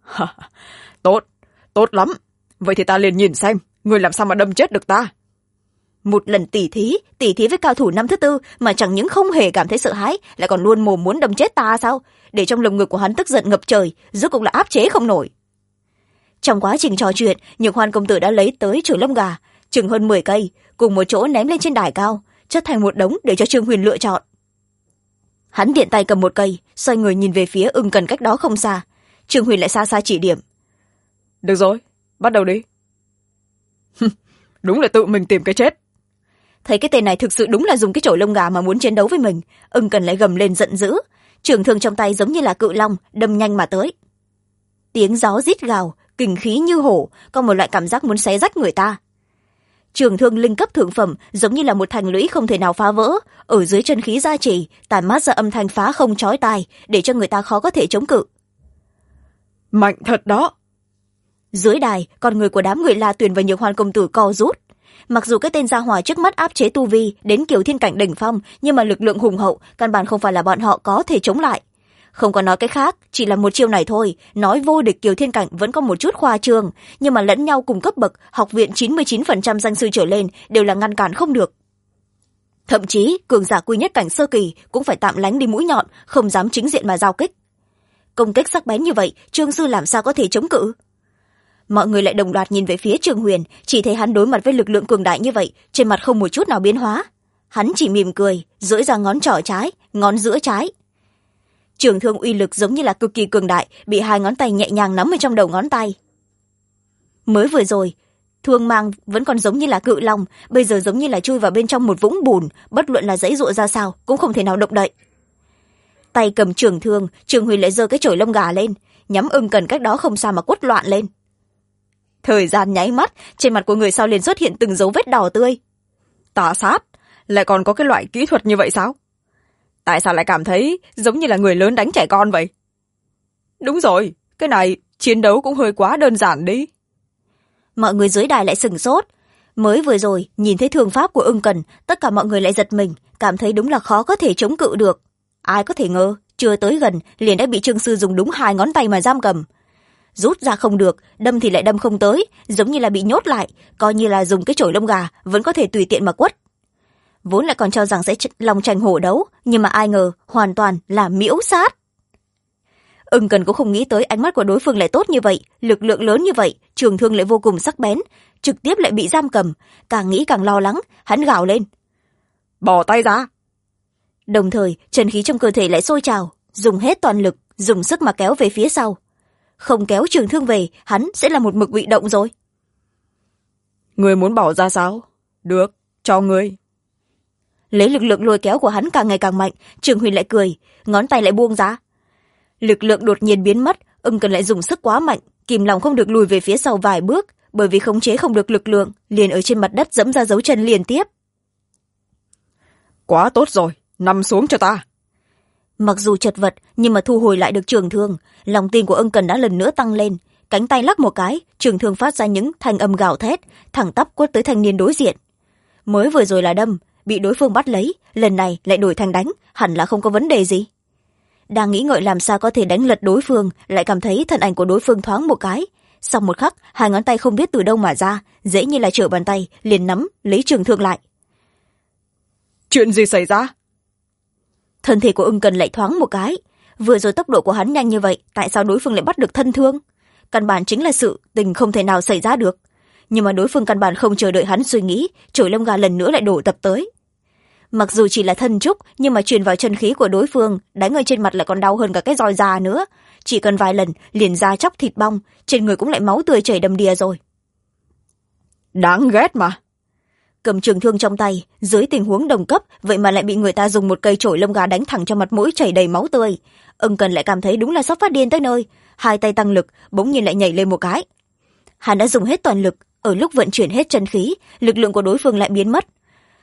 Tốt lắm, vậy thì ta liền nhìn xem người làm sao mà đâm chết được ta. Một lần tỉ thí với cao thủ năm thứ tư mà chẳng những không hề cảm thấy sợ hãi, lại còn luôn mồm muốn đâm chết ta sao? Để trong lồng ngực của hắn tức giận ngập trời, rốt cục là áp chế không nổi. Trong quá trình trò chuyện, Nhược Hoan công tử đã lấy tới chổi lông gà chừng hơn 10 cây, cùng một chỗ ném lên trên đài cao, chất thành một đống để cho Trương Huyền lựa chọn. Hắn tiện tay cầm một cây, xoay người nhìn về phía Ưng Cần cách đó không xa. Trương Huyền lại xa xa chỉ điểm. Được rồi, bắt đầu đi. Đúng là tự mình tìm cái chết. Thấy cái tên này thực sự đúng là dùng cái chổi lông gà mà muốn chiến đấu với mình, Ưng Cần lại gầm lên giận dữ, trường thương trong tay giống như là cự long đâm nhanh mà tới. Tiếng gió rít gào, kình khí như hổ, có một loại cảm giác muốn xé rách người ta. Trường thương linh cấp thượng phẩm giống như là một thành lũy không thể nào phá vỡ, ở dưới chân khí gia trì, tản mát ra âm thanh phá không chói tai, để cho người ta khó có thể chống cự. Mạnh thật đó. Dưới đài, con người của đám người La Tuyền và Nhược Hoan công tử co rút. Mặc dù cái tên gia hỏa trước mắt áp chế tu vi đến Kiều Thiên cảnh đỉnh phong, nhưng mà lực lượng hùng hậu căn bản không phải là bọn họ có thể chống lại. Không có nói cái khác, chỉ là một chiêu này thôi, nói vô địch Kiều Thiên cảnh vẫn có một chút khoa trương, nhưng mà lẫn nhau cùng cấp bậc, học viện 99% danh sư trở lên đều là ngăn cản không được. Thậm chí cường giả quy nhất cảnh sơ kỳ cũng phải tạm lánh đi mũi nhọn, không dám chính diện mà giao kích. Công kích sắc bén như vậy, Trương sư làm sao có thể chống cự? Mọi người lại đồng loạt nhìn về phía Trương Huyền, chỉ thấy hắn đối mặt với lực lượng cường đại như vậy, trên mặt không một chút nào biến hóa. Hắn chỉ mỉm cười, duỗi ra ngón trỏ trái, ngón giữa trái. Trường thương uy lực giống như là cực kỳ cường đại, bị hai ngón tay nhẹ nhàng nắm ở trong đầu ngón tay. Mới vừa rồi, thương mang vẫn còn giống như là cự long, bây giờ giống như là chui vào bên trong một vũng bùn, bất luận là giãy giụa ra sao cũng không thể nào động đậy. Tay cầm trường thương, Trương Huyền lại giơ cái chổi lông gà lên, nhắm Ưng Cần cách đó không xa mà quất loạn lên. Thời gian nháy mắt, trên mặt của người sau liền xuất hiện từng dấu vết đỏ tươi. Tà sát, lại còn có cái loại kỹ thuật như vậy sao? Tại sao lại cảm thấy giống như là người lớn đánh trẻ con vậy? Đúng rồi, cái này chiến đấu cũng hơi quá đơn giản đi. Mọi người dưới đài lại sửng sốt. Mới vừa rồi, nhìn thấy thương pháp của Ưng Cần, tất cả mọi người lại giật mình, cảm thấy đúng là khó có thể chống cự được. Ai có thể ngờ, chưa tới gần, liền đã bị Trương sư dùng đúng hai ngón tay mà giam cầm. Rút ra không được, đâm thì lại đâm không tới, giống như là bị nhốt lại, coi như là dùng cái chổi lông gà vẫn có thể tùy tiện mà quất. Vốn lại còn cho rằng sẽ lòng tranh hổ đấu, nhưng mà ai ngờ hoàn toàn là miễu sát. Ưng Cần cũng không nghĩ tới ánh mắt của đối phương lại tốt như vậy, lực lượng lớn như vậy, trường thương lại vô cùng sắc bén, trực tiếp lại bị giam cầm, càng nghĩ càng lo lắng, hắn gào lên: Bỏ tay ra! Đồng thời chân khí trong cơ thể lại sôi trào, dùng hết toàn lực, dùng sức mà kéo về phía sau. Không kéo trường thương về, hắn sẽ là một mực bị động rồi. Người muốn bỏ ra sao? Được, cho ngươi. Lấy lực lượng lôi kéo của hắn càng ngày càng mạnh, Trường Huyền lại cười, ngón tay lại buông ra. Lực lượng đột nhiên biến mất, Ưng Cần lại dùng sức quá mạnh, kìm lòng không được lùi về phía sau vài bước, bởi vì khống chế không được lực lượng, liền ở trên mặt đất giẫm ra dấu chân liên tiếp. Quá tốt rồi, nằm xuống cho ta. Mặc dù chật vật, nhưng mà thu hồi lại được trường thương, lòng tin của Ưng Cần đã lần nữa tăng lên, cánh tay lắc một cái, trường thương phát ra những thanh âm gào thét, thẳng tắp quất tới thanh niên đối diện. Mới vừa rồi là đâm, bị đối phương bắt lấy, lần này lại đổi thành đánh, hẳn là không có vấn đề gì. Đang nghĩ ngợi làm sao có thể đánh lật đối phương, lại cảm thấy thân ảnh của đối phương thoáng một cái. Sau một khắc, hai ngón tay không biết từ đâu mà ra, dễ như là trở bàn tay, liền nắm lấy trường thương lại. Chuyện gì xảy ra? Thân thể của Ưng Cần lại thoáng một cái. Vừa rồi tốc độ của hắn nhanh như vậy, tại sao đối phương lại bắt được thân thương? Căn bản chính là sự tình không thể nào xảy ra được. Nhưng mà đối phương căn bản không chờ đợi hắn suy nghĩ, chổi lông gà lần nữa lại đổ tập tới. Mặc dù chỉ là thân trúc, nhưng mà truyền vào chân khí của đối phương, đánh ở trên mặt lại còn đau hơn cả cái roi da nữa. Chỉ cần vài lần, liền da chóc thịt bong, trên người cũng lại máu tươi chảy đầm đìa rồi. Đáng ghét mà. Cầm trường thương trong tay, dưới tình huống đồng cấp, vậy mà lại bị người ta dùng một cây chổi lông gà đánh thẳng cho mặt mũi chảy đầy máu tươi. Ưng Cần lại cảm thấy đúng là sắp phát điên tới nơi, hai tay tăng lực, bỗng nhiên lại nhảy lên một cái. Hắn đã dùng hết toàn lực, ở lúc vận chuyển hết chân khí, lực lượng của đối phương lại biến mất.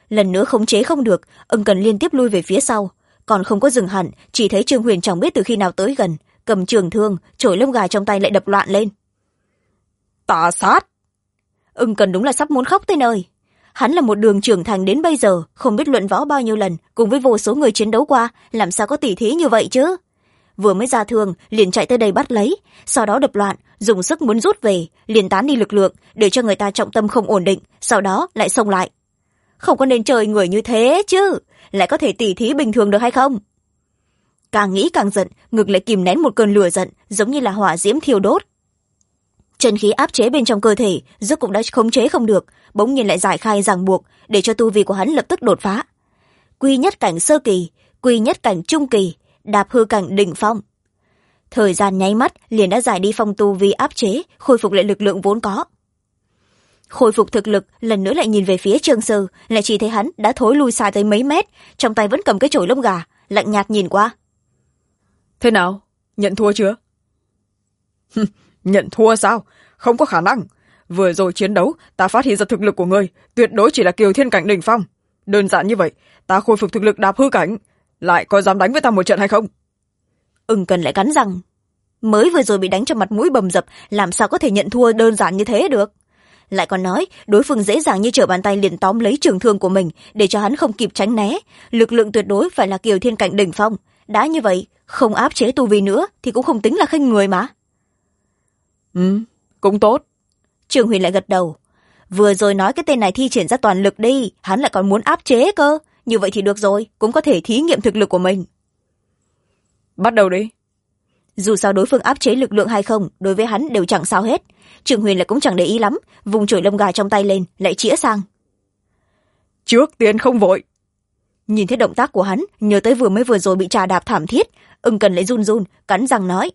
lần nữa khống chế không được, ưng cần liên tiếp lui về phía sau, còn không có dừng hẳn, chỉ thấy Trương Huyền chẳng biết từ khi nào tới gần, cầm trường thương, chổi lông gà trong tay lại đập loạn lên. Ta sát. Ưng cần đúng là sắp muốn khóc tới nơi. Hắn là một đường trưởng thành đến bây giờ, không biết luận võ bao nhiêu lần, cùng với vô số người chiến đấu qua, làm sao có tỉ thí như vậy chứ. Vừa mới ra thương, liền chạy tới đây bắt lấy, sau đó đập loạn, dùng sức muốn rút về, liền tán đi lực lượng, để cho người ta trọng tâm không ổn định, sau đó lại xông lại. Không có nên chơi người như thế chứ, lại có thể tỉ thí bình thường được hay không? Càng nghĩ càng giận, ngực lại kìm nén một cơn lửa giận, giống như là hỏa diễm thiêu đốt. Chân khí áp chế bên trong cơ thể, rốt cũng đã khống chế không được, bỗng nhiên lại giải khai ràng buộc, để cho tu vi của hắn lập tức đột phá. Quy nhất cảnh sơ kỳ, quy nhất cảnh trung kỳ, đạp hư cảnh đỉnh phong. Thời gian nháy mắt liền đã giải đi phong tu vi áp chế, khôi phục lại lực lượng vốn có. Khôi phục thực lực, lần nữa lại nhìn về phía Trương Sư, lại chỉ thấy hắn đã thối lui xa tới mấy mét, trong tay vẫn cầm cái chổi lông gà, lạnh nhạt nhìn qua. Thế nào, nhận thua chưa? Nhận thua sao? Không có khả năng. Vừa rồi chiến đấu, ta phát hiện ra thực lực của ngươi tuyệt đối chỉ là kiều thiên cảnh đỉnh phong. Đơn giản như vậy, ta khôi phục thực lực đạp hư cảnh, lại có dám đánh với ta một trận hay không? Ưng Cần lại cắn răng. Mới vừa rồi bị đánh cho mặt mũi bầm dập, làm sao có thể nhận thua đơn giản như thế được? Lại còn nói, đối phương dễ dàng như trở bàn tay liền tóm lấy trường thương của mình, để cho hắn không kịp tránh né. Lực lượng tuyệt đối phải là kiều thiên cảnh đỉnh phong. Đã như vậy, không áp chế tu vi nữa, thì cũng không tính là khinh người mà. Cũng tốt. Trương Huyền lại gật đầu. Vừa rồi nói cái tên này thi triển ra toàn lực đi, hắn lại còn muốn áp chế cơ. Như vậy thì được rồi, cũng có thể thí nghiệm thực lực của mình. Bắt đầu đi. Dù sao đối phương áp chế lực lượng hay không, đối với hắn đều chẳng sao hết. Trương Huyền lại cũng chẳng để ý lắm, vùng chổi lông gà trong tay lên, lại chĩa sang. Trước tiên không vội. Nhìn thấy động tác của hắn, nhớ tới vừa rồi bị trà đạp thảm thiết, Ưng Cần lại run run, cắn răng nói.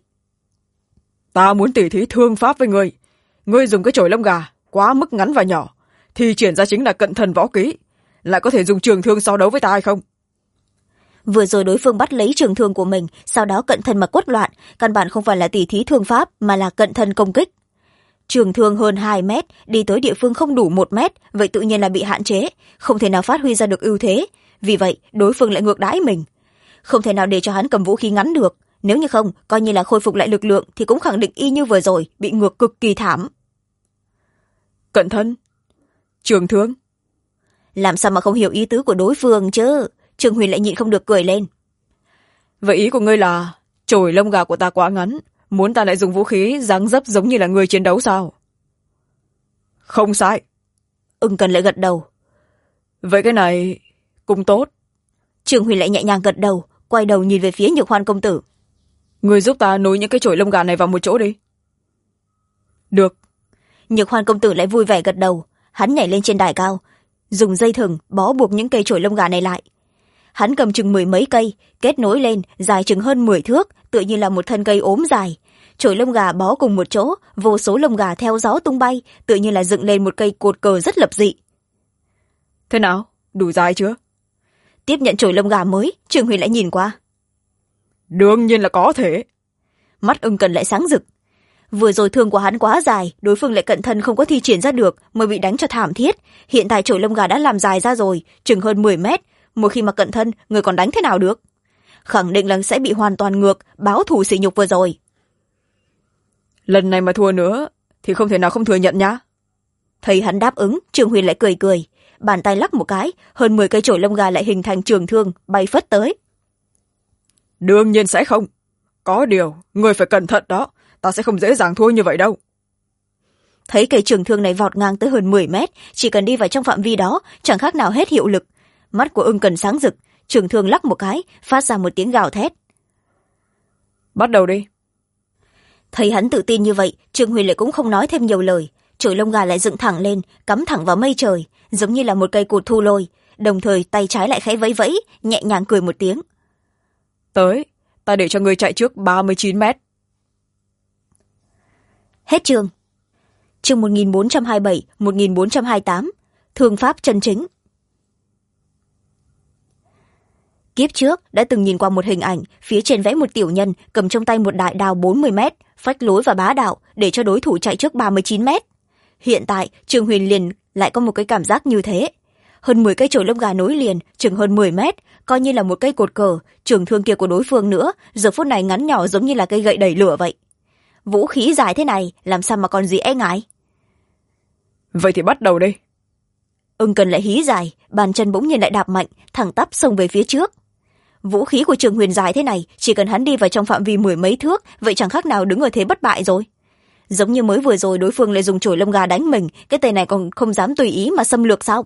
Ta muốn tỉ thí thương pháp với ngươi. Ngươi dùng cái chổi lông gà, quá mức ngắn và nhỏ, thì triển ra chính là cận thần võ kỹ. Lại có thể dùng trường thương so đấu với ta hay không? Vừa rồi đối phương bắt lấy trường thương của mình, sau đó cận thân mà quất loạn, căn bản không phải là tỉ thí thương pháp, mà là cận thân công kích. Trường thương hơn 2 mét, đi tới địa phương không đủ 1 mét, vậy tự nhiên là bị hạn chế, không thể nào phát huy ra được ưu thế. Vì vậy, đối phương lại ngược đãi mình. Không thể nào để cho hắn cầm vũ khí ngắn được, nếu như không, coi như là khôi phục lại lực lượng thì cũng khẳng định y như vừa rồi, bị ngược cực kỳ thảm. Cận thân? Trường thương? Làm sao mà không hiểu ý tứ của đối phương chứ? Trương Huyền lại nhịn không được cười lên. Vậy ý của ngươi là chổi lông gà của ta quá ngắn, muốn ta lại dùng vũ khí dáng dấp giống như là người chiến đấu sao? Không sai. Ưng Cần lại gật đầu. Vậy cái này cũng tốt. Trương Huyền lại nhẹ nhàng gật đầu, quay đầu nhìn về phía Nhược Hoan công tử. Ngươi giúp ta nối những cái chổi lông gà này vào một chỗ đi. Được. Nhược Hoan công tử lại vui vẻ gật đầu, hắn nhảy lên trên đài cao, dùng dây thừng bó buộc những cây chổi lông gà này lại. Hắn cầm chừng 10 mấy cây, kết nối lên, dài chừng hơn 10 thước, tựa như là một thân cây ốm dài. Chổi lông gà bó cùng một chỗ, vô số lông gà theo gió tung bay, tựa như là dựng lên một cây cột cờ rất lập dị. Thế nào? Đủ dài chưa? Tiếp nhận chổi lông gà mới, Trương Huyền lại nhìn qua. Đương nhiên là có thể. Mắt Ưng Cần lại sáng rực. Vừa rồi thương của hắn quá dài, đối phương lại cận thân không có thi triển ra được, mới bị đánh cho thảm thiết. Hiện tại chổi lông gà đã làm dài ra rồi, chừng hơn 10 mét. Một khi mà cận thân, người còn đánh thế nào được? Khẳng định là sẽ bị hoàn toàn ngược, báo thù sỉ nhục vừa rồi. Lần này mà thua nữa, thì không thể nào không thừa nhận nhá. Thấy hắn đáp ứng, Trương Huyền lại cười cười. Bàn tay lắc một cái, hơn 10 cây chổi lông gà lại hình thành trường thương, bay phất tới. Đương nhiên sẽ không. Có điều, người phải cẩn thận đó. Ta sẽ không dễ dàng thua như vậy đâu. Thấy cây trường thương này vọt ngang tới hơn 10 mét, chỉ cần đi vào trong phạm vi đó, chẳng khác nào hết hiệu lực. Mắt của Ưng Cần sáng rực, trường thương lắc một cái, phát ra một tiếng gào thét. Bắt đầu đi. Thấy hắn tự tin như vậy, Trương Huyền lại cũng không nói thêm nhiều lời. Chổi lông gà lại dựng thẳng lên, cắm thẳng vào mây trời, giống như là một cây cột thu lôi. Đồng thời tay trái lại khẽ vẫy vẫy, nhẹ nhàng cười một tiếng. Tới, ta để cho ngươi chạy trước 39 mét. Hết chương. Chương 1427-1428, thương pháp chân chính. Kiếp trước đã từng nhìn qua một hình ảnh, phía trên vẽ một tiểu nhân cầm trong tay một đại đao 40 mét, phách lối và bá đạo để cho đối thủ chạy trước 39 mét. Hiện tại Trương Huyền liền lại có một cái cảm giác như thế. hơn 10 cây chổi lông gà nối liền chừng hơn 10 mét, coi như là một cây cột cờ. Trường thương kia của đối phương nữa giờ phút này ngắn nhỏ giống như là cây gậy đẩy lửa vậy. Vũ khí dài thế này làm sao mà còn gì e ngại. Vậy thì bắt đầu đi. Ưng Cần lại hí dài, bàn chân bỗng nhiên lại đạp mạnh, thẳng tắp xông về phía trước. Vũ khí của Trường Huyền dài thế này, chỉ cần hắn đi vào trong phạm vi 10 mấy thước, vậy chẳng khác nào đứng ở thế bất bại rồi. Giống như mới vừa rồi đối phương lại dùng chổi lông gà đánh mình, cái tên này còn không dám tùy ý mà xâm lược sao?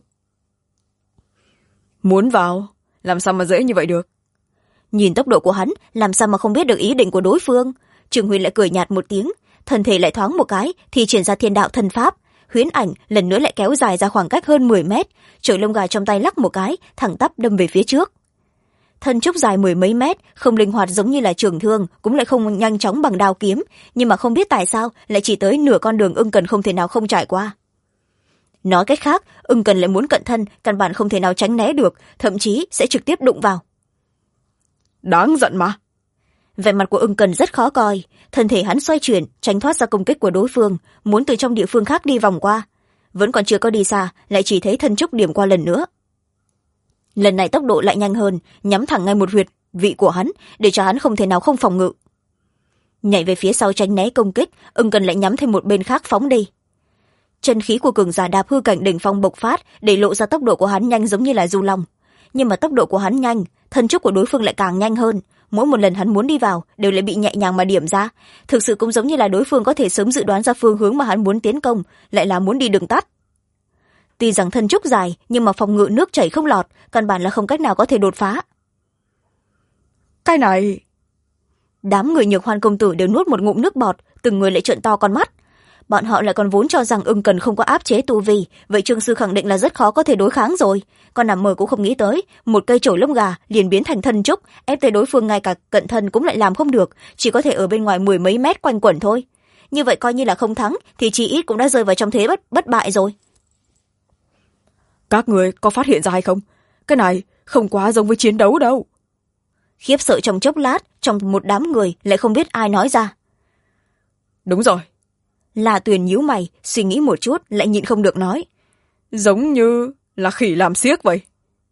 Muốn vào, làm sao mà dễ như vậy được? Nhìn tốc độ của hắn, làm sao mà không biết được ý định của đối phương? Trường Huyền lại cười nhạt một tiếng, thân thể lại thoáng một cái thì triển ra thiên đạo thần pháp, huyễn ảnh lần nữa lại kéo dài ra khoảng cách hơn 10 mét, chổi lông gà trong tay lắc một cái, thẳng tắp đâm về phía trước. Thân trúc dài 10 mấy mét, không linh hoạt giống như là trường thương, cũng lại không nhanh chóng bằng đao kiếm, nhưng mà không biết tại sao lại chỉ tới nửa con đường Ưng Cần không thể nào không trải qua. Nói cách khác, Ưng Cần lại muốn cận thân, căn bản không thể nào tránh né được, thậm chí sẽ trực tiếp đụng vào. Đáng giận mà. Vẻ mặt của Ưng Cần rất khó coi, thân thể hắn xoay chuyển, tránh thoát ra công kích của đối phương, muốn từ trong địa phương khác đi vòng qua. Vẫn còn chưa có đi xa, lại chỉ thấy thân trúc điểm qua lần nữa. Lần này tốc độ lại nhanh hơn, nhắm thẳng ngay một huyệt vị của hắn, để cho hắn không thể nào không phòng ngự. Nhảy về phía sau tránh né công kích, Ưng Cần lại nhắm thêm một bên khác phóng đi. Chân khí của cường giả đạp hư cảnh đỉnh phong bộc phát, để lộ ra tốc độ của hắn nhanh giống như là du long. Nhưng mà tốc độ của hắn nhanh, thân trúc của đối phương lại càng nhanh hơn. Mỗi một lần hắn muốn đi vào đều lại bị nhẹ nhàng mà điểm ra. Thực sự cũng giống như là đối phương có thể sớm dự đoán ra phương hướng mà hắn muốn tiến công, lại là muốn đi đường tắt. Tuy rằng thân trúc dài, nhưng mà phòng ngự nước chảy không lọt, căn bản là không cách nào có thể đột phá. Cái này... Đám người Nhược Hoan công tử đều nuốt một ngụm nước bọt, từng người lại trợn to con mắt. Bọn họ lại còn vốn cho rằng Ưng Cần không có áp chế tu vi, vậy Trương sư khẳng định là rất khó có thể đối kháng rồi. Còn nằm mơ cũng không nghĩ tới, một cây chổi lông gà liền biến thành thân trúc, ép tới đối phương ngay cả cận thân cũng lại làm không được, chỉ có thể ở bên ngoài 10 mấy mét quanh quẩn thôi. Như vậy coi như là không thắng, thì chỉ ít cũng đã rơi vào trong thế bất bại rồi. Các người có phát hiện ra hay không? Cái này không quá giống với chiến đấu đâu. Khiếp sợ trong chốc lát, trong một đám người lại không biết ai nói ra. Đúng rồi. La Tuyền nhíu mày, suy nghĩ một chút, lại nhịn không được nói. Giống như là khỉ làm xiếc vậy.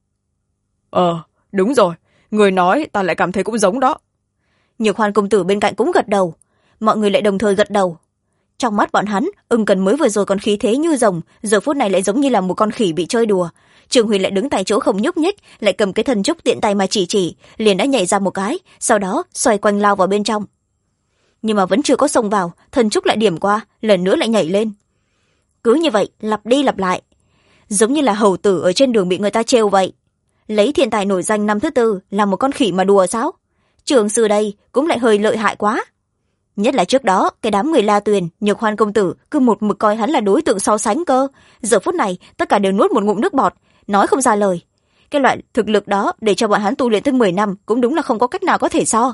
Đúng rồi. Người nói ta lại cảm thấy cũng giống đó. Nhược Hoan công tử bên cạnh cũng gật đầu. Mọi người lại đồng thời gật đầu. Trong mắt bọn hắn, Ưng Cần mới vừa rồi còn khí thế như rồng, giờ phút này lại giống như là một con khỉ bị chơi đùa. Trường Huyền lại đứng tại chỗ không nhúc nhích, lại cầm cái thân trúc tiện tay mà chỉ, liền đã nhảy ra một cái, sau đó xoay quanh lao vào bên trong. Nhưng mà vẫn chưa có xông vào, thân trúc lại điểm qua, lần nữa lại nhảy lên. Cứ như vậy, lặp đi lặp lại. Giống như là hầu tử ở trên đường bị người ta trêu vậy. Lấy thiên tài nổi danh năm thứ 4 là một con khỉ mà đùa sao? Trường sư đây cũng lại hơi lợi hại quá. Nhất là trước đó, cái đám người La Tuyền, Nhược Hoan công tử cứ một mực coi hắn là đối tượng so sánh cơ. Giờ phút này, tất cả đều nuốt một ngụm nước bọt, nói không ra lời. Cái loại thực lực đó để cho bọn hắn tu luyện tới 10 năm cũng đúng là không có cách nào có thể so.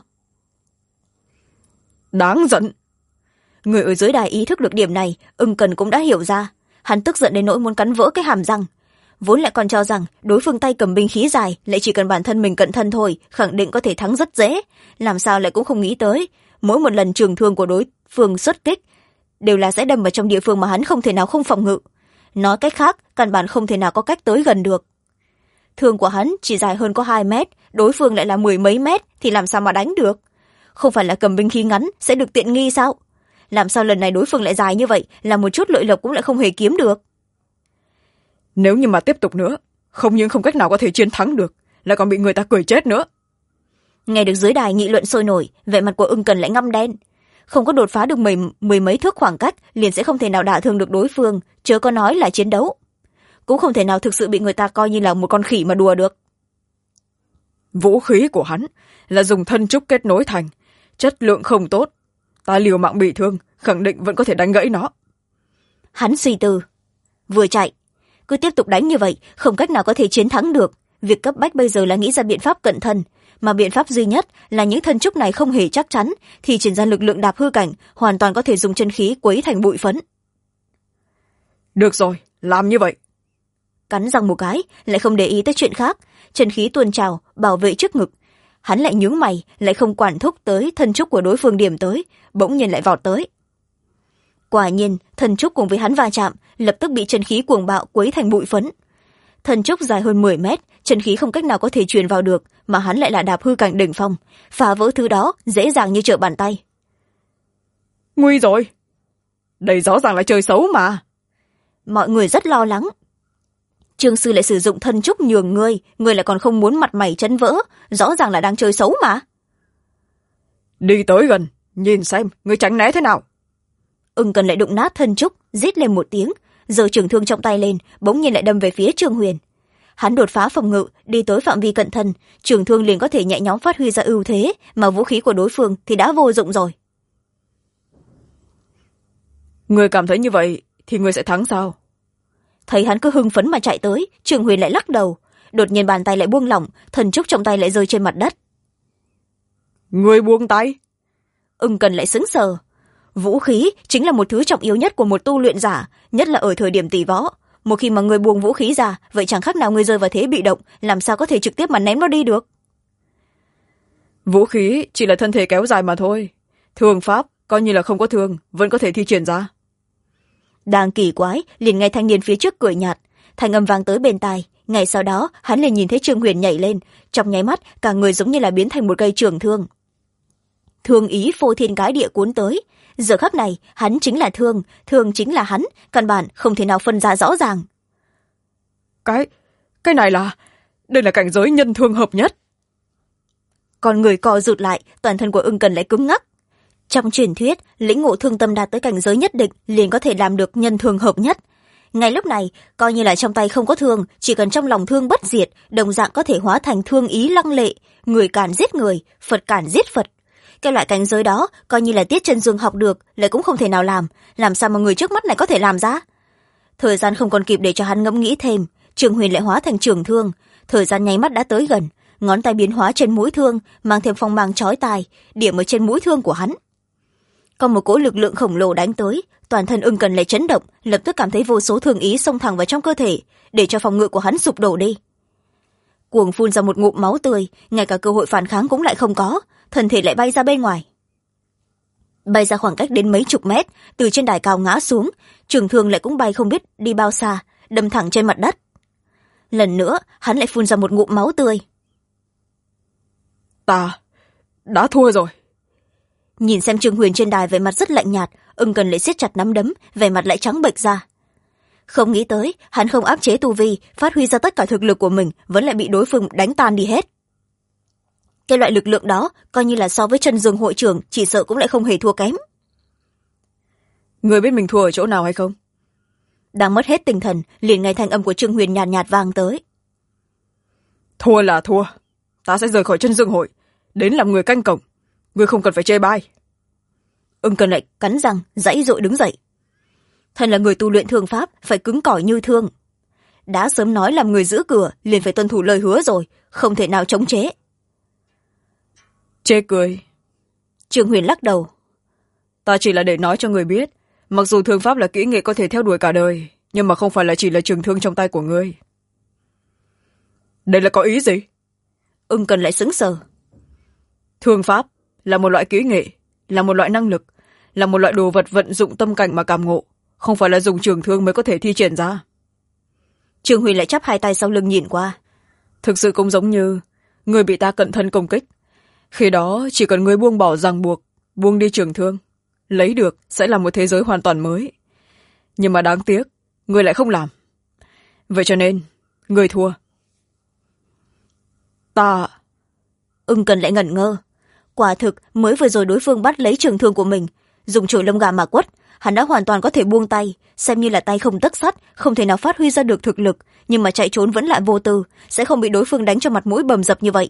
Đáng giận. Người ở dưới đài ý thức được điểm này, Ưng Cần cũng đã hiểu ra. Hắn tức giận đến nỗi muốn cắn vỡ cái hàm răng. Vốn lại còn cho rằng đối phương tay cầm binh khí dài, lại chỉ cần bản thân mình cận thân thôi, khẳng định có thể thắng rất dễ. Làm sao lại cũng không nghĩ tới, mỗi một lần trường thương của đối phương xuất kích đều là sẽ đâm vào trong địa phương mà hắn không thể nào không phòng ngự. Nói cách khác, căn bản không thể nào có cách tới gần được. Thương của hắn chỉ dài hơn có 2 mét, đối phương lại là 10 mấy mét, thì làm sao mà đánh được? Không phải là cầm binh khí ngắn sẽ được tiện nghi sao? Làm sao lần này đối phương lại dài như vậy, là một chút lợi lộc cũng lại không hề kiếm được? Nếu như mà tiếp tục nữa, không những không cách nào có thể chiến thắng được, lại còn bị người ta cười chết nữa. Nghe được dưới đài nghị luận sôi nổi, vẻ mặt của Ưng Cần lại ngăm đen. Không có đột phá được mười mấy thước khoảng cách, liền sẽ không thể nào đả thương được đối phương, chớ có nói là chiến đấu. Cũng không thể nào thực sự bị người ta coi như là một con khỉ mà đùa được. Vũ khí của hắn là dùng thân trúc kết nối thành, chất lượng không tốt. Ta liều mạng bị thương, khẳng định vẫn có thể đánh gãy nó. Hắn suy tư. Vừa chạy, cứ tiếp tục đánh như vậy, không cách nào có thể chiến thắng được. Việc cấp bách bây giờ là nghĩ ra biện pháp cận thân, mà biện pháp duy nhất là những thân trúc này không hề chắc chắn, thì triển ra lực lượng đạp hư cảnh, hoàn toàn có thể dùng chân khí quấy thành bụi phấn. Được rồi, làm như vậy. Cắn răng một cái, lại không để ý tới chuyện khác, chân khí tuôn trào, bảo vệ trước ngực. Hắn lại nhướng mày, lại không quản thúc tới thân trúc của đối phương điểm tới, bỗng nhiên lại vọt tới. Quả nhiên, thân trúc cùng với hắn va chạm, lập tức bị chân khí cuồng bạo quấy thành bụi phấn. thần trúc dài hơn 10 mét, chân khí không cách nào có thể truyền vào được, mà hắn lại là đạp hư cảnh đỉnh phong, phá vỡ thứ đó dễ dàng như trở bàn tay. Nguy rồi, đây rõ ràng là chơi xấu mà. Mọi người rất lo lắng. Trương sư lại sử dụng thần trúc nhường ngươi lại còn không muốn mặt mày chấn vỡ, rõ ràng là đang chơi xấu mà. Đi tới gần, nhìn xem ngươi tránh né thế nào. Ưng Cần lại đụng nát thần trúc, rít lên một tiếng, giơ trường thương trong tay lên, bỗng nhiên lại đâm về phía Trương Huyền. Hắn đột phá phòng ngự, đi tới phạm vi cận thân, trường thương liền có thể nhẹ nhõm phát huy ra ưu thế, mà vũ khí của đối phương thì đã vô dụng rồi. Ngươi cảm thấy như vậy thì ngươi sẽ thắng sao? Thấy hắn cứ hưng phấn mà chạy tới, Trương Huyền lại lắc đầu, đột nhiên bàn tay lại buông lỏng, thần trúc trong tay lại rơi trên mặt đất. Ngươi buông tay? Ưng Cần lại sững sờ. Vũ khí chính là một thứ trọng yếu nhất của một tu luyện giả, nhất là ở thời điểm tỷ võ. Một khi mà người buông vũ khí ra, vậy chẳng khác nào người rơi vào thế bị động, làm sao có thể trực tiếp mà ném nó đi được. Vũ khí chỉ là thân thể kéo dài mà thôi, thương pháp coi như là không có thương vẫn có thể thi triển ra. Đang kỳ quái, liền nghe thanh niên phía trước cười nhạt, thanh âm vang tới bên tai. Ngay sau đó hắn liền nhìn thấy Trương Huyền nhảy lên, trong nháy mắt cả người giống như là biến thành một cây trường thương. Thương ý phô thiên cái địa cuốn tới. Giờ khắc này hắn chính là thương, thương chính là hắn, căn bản không thể nào phân ra rõ ràng. Cái này là, đây là cảnh giới nhân thương hợp nhất. Con người co rụt lại, toàn thân của Ưng Cần lại cứng ngắc. Trong truyền thuyết, lĩnh ngộ thương tâm đạt tới cảnh giới nhất định liền có thể làm được nhân thương hợp nhất. Ngay lúc này, coi như là trong tay không có thương, chỉ cần trong lòng thương bất diệt, đồng dạng có thể hóa thành thương ý lăng lệ, người cản giết người, Phật cản giết Phật. Cái loại cảnh giới đó, coi như là Tiết Chân Dương học được, lại cũng không thể nào làm sao mà người trước mắt này có thể làm ra. Thời gian không còn kịp để cho hắn ngẫm nghĩ thêm, Trương Huyền lại hóa thành trường thương, thời gian nháy mắt đã tới gần, ngón tay biến hóa trên mũi thương, mang thêm phong mang chói tai, điểm ở trên mũi thương của hắn. Có một cỗ lực lượng khổng lồ đánh tới, toàn thân Ưng Cần lại chấn động, lập tức cảm thấy vô số thương ý xông thẳng vào trong cơ thể, để cho phòng ngự của hắn sụp đổ đi. Cuồng phun ra một ngụm máu tươi, ngay cả cơ hội phản kháng cũng lại không có, thân thể lại bay ra bên ngoài. Bay ra khoảng cách đến mấy chục mét, từ trên đài cao ngã xuống, trường thương lại cũng bay không biết đi bao xa, đâm thẳng trên mặt đất. Lần nữa, hắn lại phun ra một ngụm máu tươi. Ta đã thua rồi. Nhìn xem Trương Huyền trên đài vẻ mặt rất lạnh nhạt, Ưng Cần lại siết chặt nắm đấm, vẻ mặt lại trắng bệch ra. Không nghĩ tới, hắn không áp chế tu vi, phát huy ra tất cả thực lực của mình, vẫn lại bị đối phương đánh tan đi hết. Cái loại lực lượng đó, coi như là so với Chân Dương hội trưởng, chỉ sợ cũng lại không hề thua kém. Người biết mình thua ở chỗ nào hay không? Đang mất hết tinh thần, liền nghe thanh âm của Trương Huyền nhàn nhạt vang tới. Thua là thua, ta sẽ rời khỏi Chân Dương hội, đến làm người canh cổng. Ngươi không cần phải chê bai. Ưng Cần lại cắn răng, giãy dội đứng dậy. Thân là người tu luyện thương pháp, phải cứng cỏi như thương. Đã sớm nói làm người giữ cửa, liền phải tuân thủ lời hứa rồi, không thể nào chống chế. Chê cười. Trương Huyền lắc đầu. Ta chỉ là để nói cho người biết, mặc dù thương pháp là kỹ nghệ có thể theo đuổi cả đời, nhưng mà không phải là chỉ là trường thương trong tay của ngươi. Đây là có ý gì? Ưng Cần lại sững sờ. Thương pháp là một loại kỹ nghệ, là một loại năng lực, là một loại đồ vật vận dụng tâm cảnh mà cảm ngộ, không phải là dùng trường thương mới có thể thi triển ra. Trương Huyền lại chắp hai tay sau lưng nhìn qua. Thực sự cũng giống như người bị ta cận thân công kích, khi đó chỉ cần người buông bỏ ràng buộc, buông đi trường thương, lấy được sẽ là một thế giới hoàn toàn mới. Nhưng mà đáng tiếc, người lại không làm. Vậy cho nên người thua. Ta... Ưng Cần lại ngẩn ngơ. Quả thực, mới vừa rồi đối phương bắt lấy trường thương của mình, dùng chổi lông gà mà quất, hắn đã hoàn toàn có thể buông tay, xem như là tay không tấc sắt, không thể nào phát huy ra được thực lực, nhưng mà chạy trốn vẫn lại vô tư, sẽ không bị đối phương đánh cho mặt mũi bầm dập như vậy.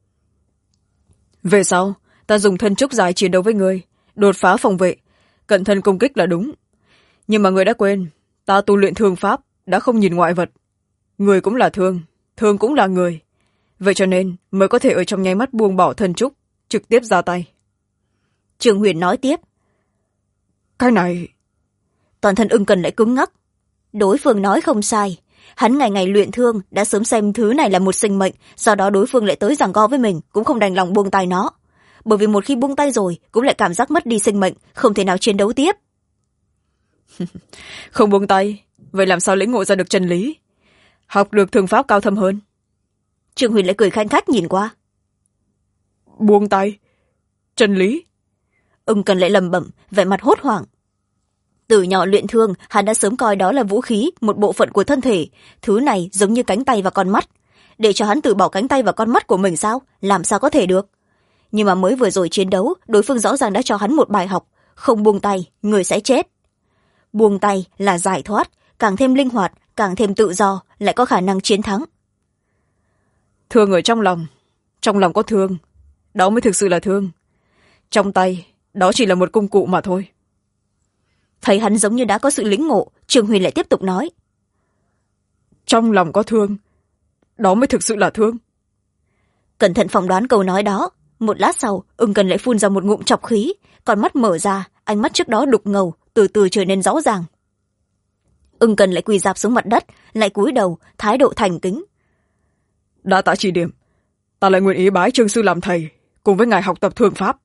Về sau, ta dùng thân trúc dài chiến đấu với ngươi, đột phá phòng vệ, cận thân công kích là đúng. Nhưng mà ngươi đã quên, ta tu luyện thương pháp, đã không nhìn ngoại vật. Người cũng là thương, thương cũng là người. Vậy cho nên mới có thể ở trong nháy mắt buông bỏ thân trúc, trực tiếp ra tay. Trương Huyền nói tiếp. Cái này... Toàn thân Ưng Cần lại cứng ngắc. Đối phương nói không sai. Hắn ngày ngày luyện thương, đã sớm xem thứ này là một sinh mệnh, do đó đối phương lại tới giằng co với mình, cũng không đành lòng buông tay nó. Bởi vì một khi buông tay rồi, cũng lại cảm giác mất đi sinh mệnh, không thể nào chiến đấu tiếp. Không buông tay, vậy làm sao lĩnh ngộ ra được chân lý? học được thương pháp cao thâm hơn. Trương Huyền lại cười khanh khách nhìn qua. Buông tay, chân lý. Ưng Cần lại lẩm bẩm, vẻ mặt hốt hoảng. Từ nhỏ luyện thương, hắn đã sớm coi đó là vũ khí, một bộ phận của thân thể. Thứ này giống như cánh tay và con mắt. Để cho hắn từ bỏ cánh tay và con mắt của mình sao? Làm sao có thể được? Nhưng mà mới vừa rồi chiến đấu, đối phương rõ ràng đã cho hắn một bài học. Không buông tay, người sẽ chết. Buông tay là giải thoát, càng thêm linh hoạt, càng thêm tự do, lại có khả năng chiến thắng. Thương ở trong lòng có thương, đó mới thực sự là thương. Trong tay, đó chỉ là một công cụ mà thôi. Thấy hắn giống như đã có sự lĩnh ngộ, Trương Huyền lại tiếp tục nói. Trong lòng có thương, đó mới thực sự là thương. Cẩn thận phỏng đoán câu nói đó. Một lát sau, Ưng Cần lại phun ra một ngụm trọc khí, con mắt mở ra, ánh mắt trước đó đục ngầu, từ từ trở nên rõ ràng. Ưng Cần lại quỳ rạp xuống mặt đất, lại cúi đầu, thái độ thành kính. Đã tạ chỉ điểm, ta lại nguyện ý bái Trương sư làm thầy, cùng với ngài học tập thương pháp.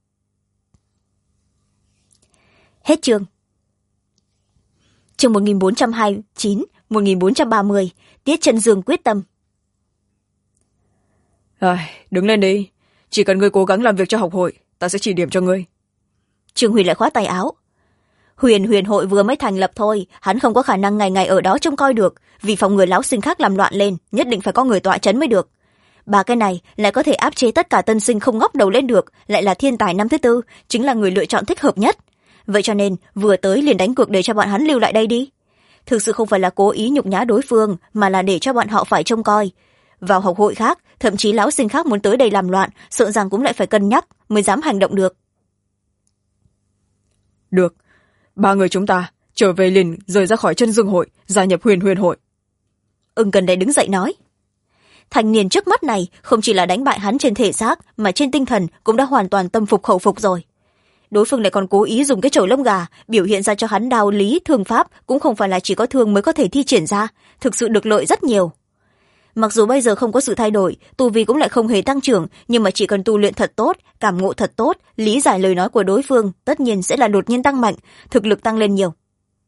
Hết chương. Chương 1429, 1430, Tiết Chân Dương quyết tâm. Đứng lên đi, chỉ cần ngươi cố gắng làm việc cho học hội, ta sẽ chỉ điểm cho ngươi. Trương Huyền lại khoát tay áo. Huyền hội vừa mới thành lập thôi, hắn không có khả năng ngày ngày ở đó trông coi được, vì phòng người lão sinh khác làm loạn lên, nhất định phải có người tọa trấn mới được. Ba cái này lại có thể áp chế tất cả tân sinh không ngóc đầu lên được, lại là thiên tài năm thứ tư, chính là người lựa chọn thích hợp nhất. Vậy cho nên vừa tới liền đánh cược để cho bọn hắn lưu lại đây đi. Thực sự không phải là cố ý nhục nhã đối phương, mà là để cho bọn họ phải trông coi. Vào học hội khác, thậm chí lão sinh khác muốn tới đây làm loạn, sợ rằng cũng lại phải cân nhắc mới dám hành động được. Được, ba người chúng ta trở về liền rời ra khỏi Chân Dương hội, gia nhập Huyền hội. Ưng Cần Đại đứng dậy nói. Thanh niên trước mắt này không chỉ là đánh bại hắn trên thể xác, mà trên tinh thần cũng đã hoàn toàn tâm phục khẩu phục rồi. Đối phương lại còn cố ý dùng cái chổi lông gà biểu hiện ra cho hắn đạo lý thương pháp, cũng không phải là chỉ có thương mới có thể thi triển ra, thực sự được lợi rất nhiều. Mặc dù bây giờ không có sự thay đổi, tu vi cũng lại không hề tăng trưởng, nhưng mà chỉ cần tu luyện thật tốt, cảm ngộ thật tốt, lý giải lời nói của đối phương, tất nhiên sẽ là đột nhiên tăng mạnh, thực lực tăng lên nhiều.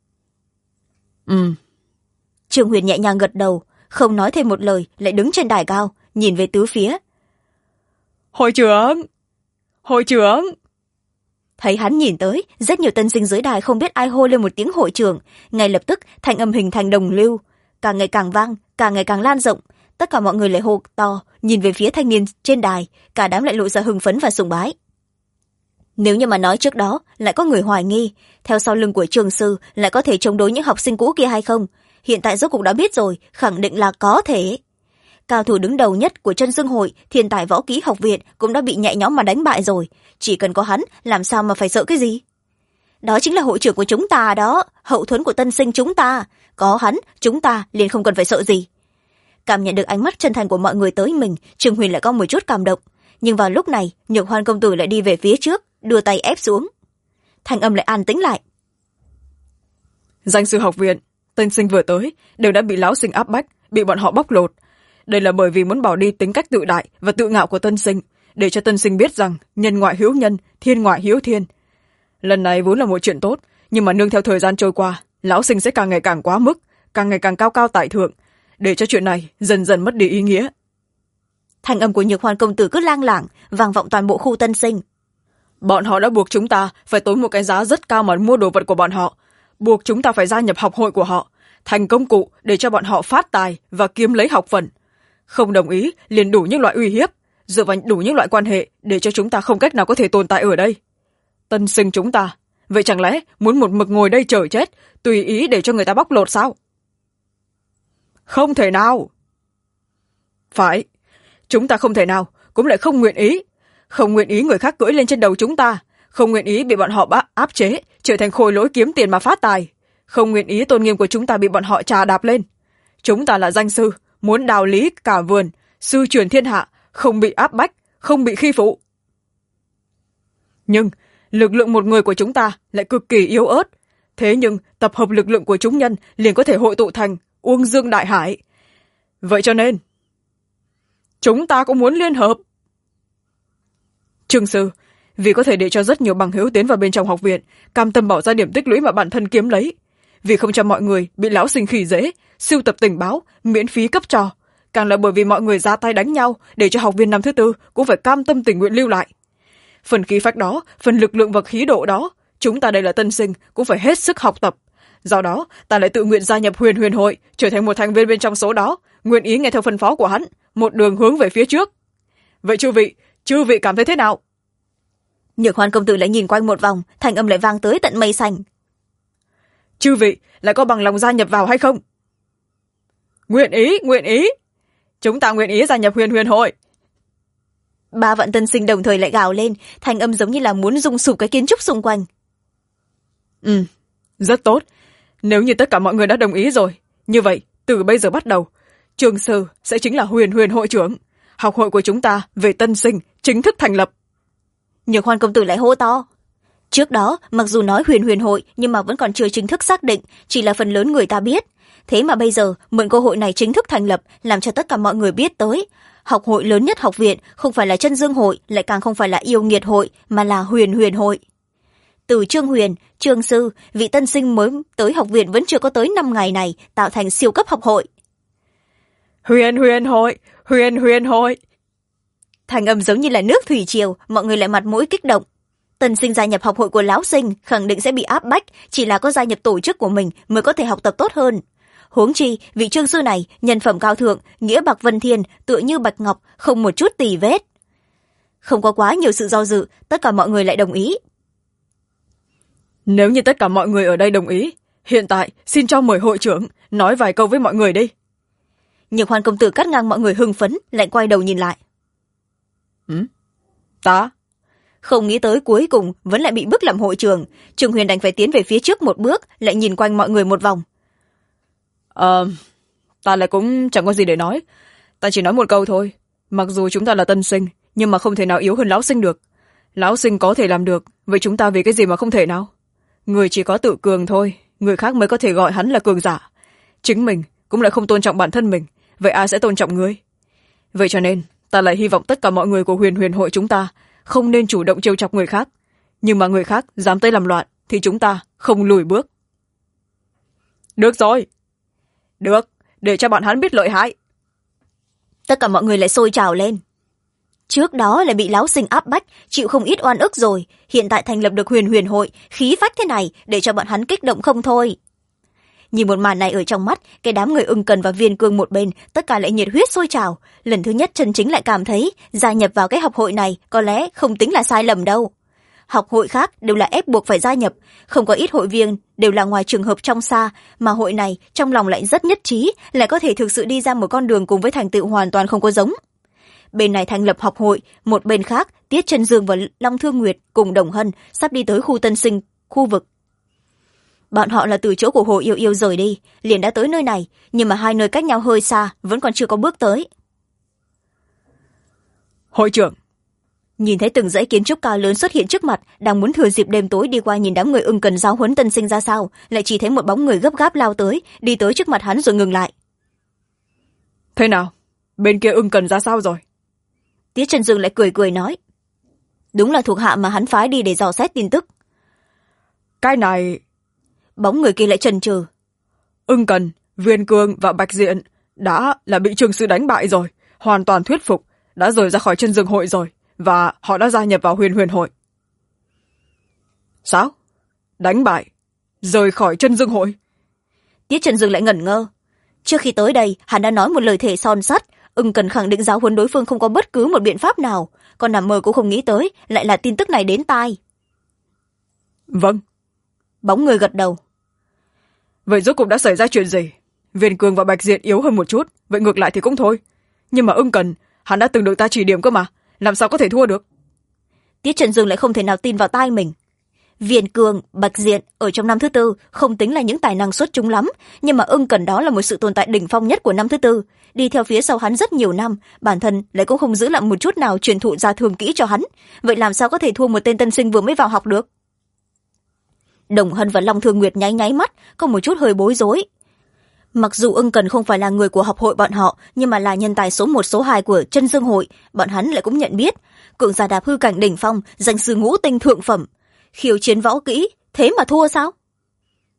Trương Huyền nhẹ nhàng gật đầu, không nói thêm một lời, lại đứng trên đài cao, nhìn về tứ phía. Hội trưởng. Thấy hắn nhìn tới, rất nhiều tân sinh dưới đài không biết ai hô lên một tiếng hội trưởng, ngay lập tức thanh âm hình thành đồng lưu, càng ngày càng vang, càng ngày càng lan rộng. Tất cả mọi người lại hô to, nhìn về phía thanh niên trên đài, cả đám lại lộ ra hưng phấn và sùng bái. Nếu như mà nói trước đó lại có người hoài nghi, theo sau lưng của trường sư lại có thể chống đối những học sinh cũ kia hay không, hiện tại rốt cuộc đã biết rồi, khẳng định là có thể. Cao thủ đứng đầu nhất của Chân Dương hội, thiên tài võ kỹ học viện cũng đã bị nhẹ nhõm mà đánh bại rồi, chỉ cần có hắn, làm sao mà phải sợ cái gì? Đó chính là hội trưởng của chúng ta đó, hậu thuẫn của tân sinh chúng ta, có hắn, chúng ta liền không cần phải sợ gì. Cảm nhận được ánh mắt chân thành của mọi người tới mình, Trương Huyền lại có một chút cảm động, nhưng vào lúc này, Nhược Hoan công tử lại đi về phía trước, đưa tay ép xuống. Thanh âm lại an tĩnh lại. Danh sư học viện, tân sinh vừa tới đều đã bị lão sinh áp bách, bị bọn họ bóc lột. Đây là bởi vì muốn bỏ đi tính cách tự đại và tự ngạo của tân sinh, để cho tân sinh biết rằng nhân ngoại hữu nhân, thiên ngoại hữu thiên. Lần này vốn là một chuyện tốt, nhưng mà nương theo thời gian trôi qua, lão sinh sẽ càng ngày càng quá mức, càng ngày càng cao cao tại thượng, để cho chuyện này dần dần mất đi ý nghĩa. Thanh âm của Nhược Hoan công tử cứ lang lảng, vang vọng toàn bộ khu tân sinh. Bọn họ đã buộc chúng ta phải tốn một cái giá rất cao mà mua đồ vật của bọn họ, buộc chúng ta phải gia nhập học hội của họ, thành công cụ để cho bọn họ phát tài và kiếm lấy học phần. Không đồng ý liền đủ những loại uy hiếp, dựa vào đủ những loại quan hệ để cho chúng ta không cách nào có thể tồn tại ở đây. Tân sinh chúng ta, vậy chẳng lẽ muốn một mực ngồi đây chờ chết, tùy ý để cho người ta bóc lột sao? Không thể nào. Phải, chúng ta không thể nào, cũng lại không nguyện ý. Không nguyện ý người khác cưỡi lên trên đầu chúng ta, không nguyện ý bị bọn họ áp chế, trở thành khôi lỗi kiếm tiền mà phát tài. Không nguyện ý tôn nghiêm của chúng ta bị bọn họ trà đạp lên. Chúng ta là danh sư, muốn đào lý cả vườn, sư truyền thiên hạ, không bị áp bách, không bị khi phụ. Nhưng lực lượng một người của chúng ta lại cực kỳ yếu ớt. Thế nhưng tập hợp lực lượng của chúng nhân liền có thể hội tụ thành Uông Dương Đại Hải. Vậy cho nên chúng ta cũng muốn liên hợp. Trương sư, vì có thể để cho rất nhiều bằng hữu tiến vào bên trong học viện, cam tâm bỏ ra điểm tích lũy mà bản thân kiếm lấy, vì không cho mọi người bị lão sinh khỉ dễ, sưu tập tình báo miễn phí cấp cho, càng là bởi vì mọi người ra tay đánh nhau để cho học viên năm thứ tư cũng phải cam tâm tình nguyện lưu lại. Phần khí phách đó, phần lực lượng và khí độ đó, chúng ta đây là tân sinh cũng phải hết sức học tập. Do đó ta lại tự nguyện gia nhập Huyền Huyền hội, trở thành một thành viên bên trong số đó, nguyện ý nghe theo phân phó của hắn, một đường hướng về phía trước. Vậy chư vị cảm thấy thế nào? Nhược Hoan công tử lại nhìn quanh một vòng, thanh âm lại vang tới tận mây xanh. Chư vị lại có bằng lòng gia nhập vào hay không? Nguyện ý. Chúng ta nguyện ý gia nhập Huyền Huyền hội. 3 vạn tân sinh đồng thời lại gào lên, thanh âm giống như là muốn rung sụp cái kiến trúc xung quanh. Rất tốt. Nếu như tất cả mọi người đã đồng ý rồi, như vậy từ bây giờ bắt đầu, Trường Sư sẽ chính là Huyền Huyền hội trưởng. Học hội của chúng ta về tân sinh chính thức thành lập. Nhược Hoan công tử lại hô to. Trước đó mặc dù nói Huyền Huyền hội nhưng mà vẫn còn chưa chính thức xác định, chỉ là phần lớn người ta biết. Thế mà bây giờ mượn cơ hội này chính thức thành lập, làm cho tất cả mọi người biết tới. Học hội lớn nhất học viện không phải là Chân Dương hội, lại càng không phải là Yêu Nghiệt hội, mà là Huyền Huyền hội. Từ Trương Huyền, Trương Sư, vị tân sinh mới tới học viện vẫn chưa có tới 5 ngày này, tạo thành siêu cấp học hội. Huyền Huyền hội. Thành âm giống như là nước thủy triều, mọi người lại mặt mũi kích động. Tân sinh gia nhập học hội của lão sinh khẳng định sẽ bị áp bách, chỉ là có gia nhập tổ chức của mình mới có thể học tập tốt hơn. Huống chi vị Trương Sư này nhân phẩm cao thượng, nghĩa bạc vân thiên, tựa như bạch ngọc, không một chút tì vết. Không có quá nhiều sự do dự, tất cả mọi người lại đồng ý. Nếu như tất cả mọi người ở đây đồng ý, hiện tại xin cho mời hội trưởng nói vài câu với mọi người đi. Nhược Hoan công tử cắt ngang mọi người hưng phấn, lại quay đầu nhìn lại. Ta? Không nghĩ tới cuối cùng vẫn lại bị bức làm hội trưởng. Trương Huyền đành phải tiến về phía trước một bước, lại nhìn quanh mọi người một vòng. Ta lại cũng chẳng có gì để nói. Ta chỉ nói một câu thôi. Mặc dù chúng ta là tân sinh, nhưng mà không thể nào yếu hơn lão sinh được. Lão sinh có thể làm được, vậy chúng ta vì cái gì mà không thể nào? Người chỉ có tự cường thôi, người khác mới có thể gọi hắn là cường giả. Chính mình cũng lại không tôn trọng bản thân mình, vậy ai sẽ tôn trọng ngươi? Vậy cho nên ta lại hy vọng tất cả mọi người của Huyền Huyền hội chúng ta không nên chủ động trêu chọc người khác, nhưng mà người khác dám tới làm loạn thì chúng ta không lùi bước. Được rồi. Được, để cho bọn hắn biết lợi hại. Tất cả mọi người lại sôi trào lên. Trước đó là bị lão sinh áp bách, chịu không ít oan ức rồi, hiện tại thành lập được Huyền Huyền hội, khí phách thế này để cho bọn hắn kích động không thôi. Nhìn một màn này ở trong mắt, cái đám người Ưng Cần và Viên Cương một bên, tất cả lại nhiệt huyết sôi trào. Lần thứ nhất chân chính lại cảm thấy gia nhập vào cái học hội này có lẽ không tính là sai lầm đâu. Học hội khác đều là ép buộc phải gia nhập, không có ít hội viên đều là ngoài trường hợp trong xa, mà hội này trong lòng lại rất nhất trí, lại có thể thực sự đi ra một con đường cùng với thành tựu hoàn toàn không có giống. Bên này thành lập học hội, một bên khác Tiết Chân Dương và Long Thương Nguyệt cùng Đồng Hân sắp đi tới khu tân sinh khu vực. Bọn họ là từ chỗ của Hồ Yêu Yêu rời đi, liền đã tới nơi này, nhưng mà hai nơi cách nhau hơi xa, vẫn còn chưa có bước tới. Hội trưởng. Nhìn thấy từng dãy kiến trúc cao lớn xuất hiện trước mặt, đang muốn thừa dịp đêm tối đi qua nhìn đám người Ưng Cần giáo huấn tân sinh ra sao, lại chỉ thấy một bóng người gấp gáp lao tới, đi tới trước mặt hắn rồi ngừng lại. Thế nào? Bên kia Ưng Cần ra sao rồi? Tiết Chân Dương lại cười cười nói. Đúng là thuộc hạ mà hắn phái đi để dò xét tin tức. Cái này... Bóng người kia lại chần chừ. Ưng Cần, Viên Cương và Bạch Diện đã là bị Trường Sư đánh bại rồi, hoàn toàn thuyết phục, đã rời ra khỏi Chân Dương hội rồi, và họ đã gia nhập vào Huyền Huyền hội. Sao? Đánh bại? Rời khỏi Chân Dương hội? Tiết Chân Dương lại ngẩn ngơ. Trước khi tới đây, hắn đã nói một lời thề son sắt, Ưng Cần khẳng định giáo huấn đối phương không có bất cứ một biện pháp nào, còn nằm mơ cũng không nghĩ tới, lại là tin tức này đến tai. Vâng. Bóng người gật đầu. Vậy rốt cuộc đã xảy ra chuyện gì? Viên Cương và Bạch Diện yếu hơn một chút, vậy ngược lại thì cũng thôi. Nhưng mà Ưng Cần, hắn đã từng được ta chỉ điểm cơ mà, làm sao có thể thua được? Tiết Trần Dương lại không thể nào tin vào tai mình. Viên Cương, Bạch Diện ở trong năm thứ tư không tính là những tài năng xuất chúng lắm, nhưng mà Ưng Cần đó là một sự tồn tại đỉnh phong nhất của năm thứ tư, đi theo phía sau hắn rất nhiều năm, bản thân lại cũng không giữ lại một chút nào truyền thụ ra thường kỹ cho hắn, vậy làm sao có thể thua một tên tân sinh vừa mới vào học được? Đồng Hân và Long Thương Nguyệt nháy nháy mắt, có một chút hơi bối rối. Mặc dù Ưng Cần không phải là người của học hội bọn họ, nhưng mà là nhân tài số 1 số 2 của Chân Dương hội, bọn hắn lại cũng nhận biết, cường giả đạp hư cảnh đỉnh phong, danh sư ngũ tinh thượng phẩm, khiêu chiến võ kỹ, thế mà thua sao?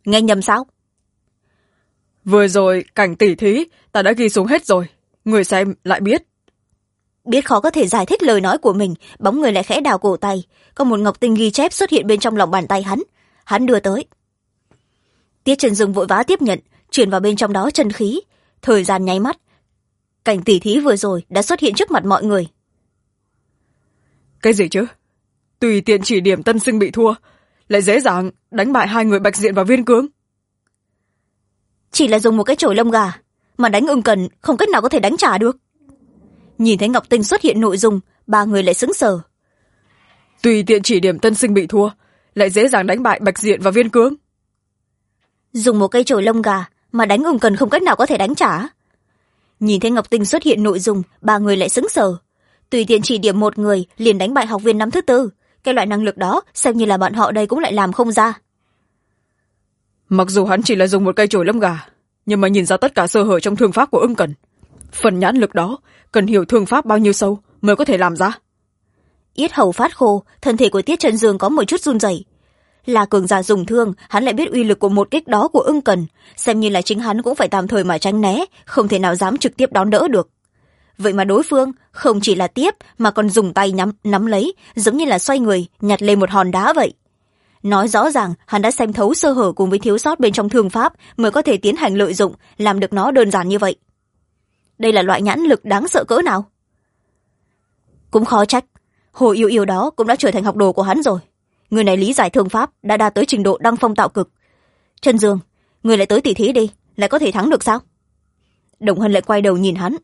nghe nhầm sao? Vừa rồi cảnh tỉ thí ta đã ghi xuống hết rồi, người xem lại biết. Biết khó có thể giải thích lời nói của mình, bóng người lại khẽ đào cổ tay, có một ngọc tinh ghi chép xuất hiện bên trong lòng bàn tay hắn đưa tới. Tiết Trần Dương vội vã tiếp nhận, truyền vào bên trong đó chân khí, thời gian nháy mắt, cảnh tỉ thí vừa rồi đã xuất hiện trước mặt mọi người. Cái gì chứ? Tùy tiện chỉ điểm tân sinh bị thua, lại dễ dàng đánh bại hai người Bạch Diện và Viên Cương. Chỉ là dùng một cái chổi lông gà mà đánh Ưng Cần không cách nào có thể đánh trả được. Nhìn thấy ngọc tinh xuất hiện nội dung, ba người lại sững sờ. Tùy tiện chỉ điểm tân sinh bị thua, lại dễ dàng đánh bại Bạch Diện và Viên Cương. Dùng một cây chổi lông gà mà đánh Ưng Cần không cách nào có thể đánh trả. Nhìn thấy ngọc tinh xuất hiện nội dung, ba người lại sững sờ. Tùy tiện chỉ điểm một người liền đánh bại học viên năm thứ tư, cái loại năng lực đó xem như là bọn họ đây cũng lại làm không ra. Mặc dù hắn chỉ là dùng một cây chổi lông gà, nhưng mà nhìn ra tất cả sơ hở trong thương pháp của Ưng Cần. Phần nhãn lực đó cần hiểu thương pháp bao nhiêu sâu mới có thể làm ra. Yết hầu phát khô, thân thể của Tiết Trần Dương có một chút run rẩy. Là cường giả dùng thương, hắn lại biết uy lực của một kích đó của Ưng Cần, xem như là chính hắn cũng phải tạm thời mà tránh né, không thể nào dám trực tiếp đón đỡ được. Vậy mà đối phương không chỉ là tiếp mà còn dùng tay nắm lấy, giống như là xoay người nhặt lên một hòn đá vậy. Nói rõ ràng hắn đã xem thấu sơ hở cùng với thiếu sót bên trong thương pháp mới có thể tiến hành lợi dụng, làm được nó đơn giản như vậy. Đây là loại nhãn lực đáng sợ cỡ nào? Cũng khó trách, Hồ Yêu Yêu đó cũng đã trở thành học đồ của hắn rồi. Người này lý giải thương pháp đã đạt tới trình độ đăng phong tạo cực. Trần Dương, người lại tới tỉ thí đi, lại có thể thắng được sao? Đồng Hân lại quay đầu nhìn hắn.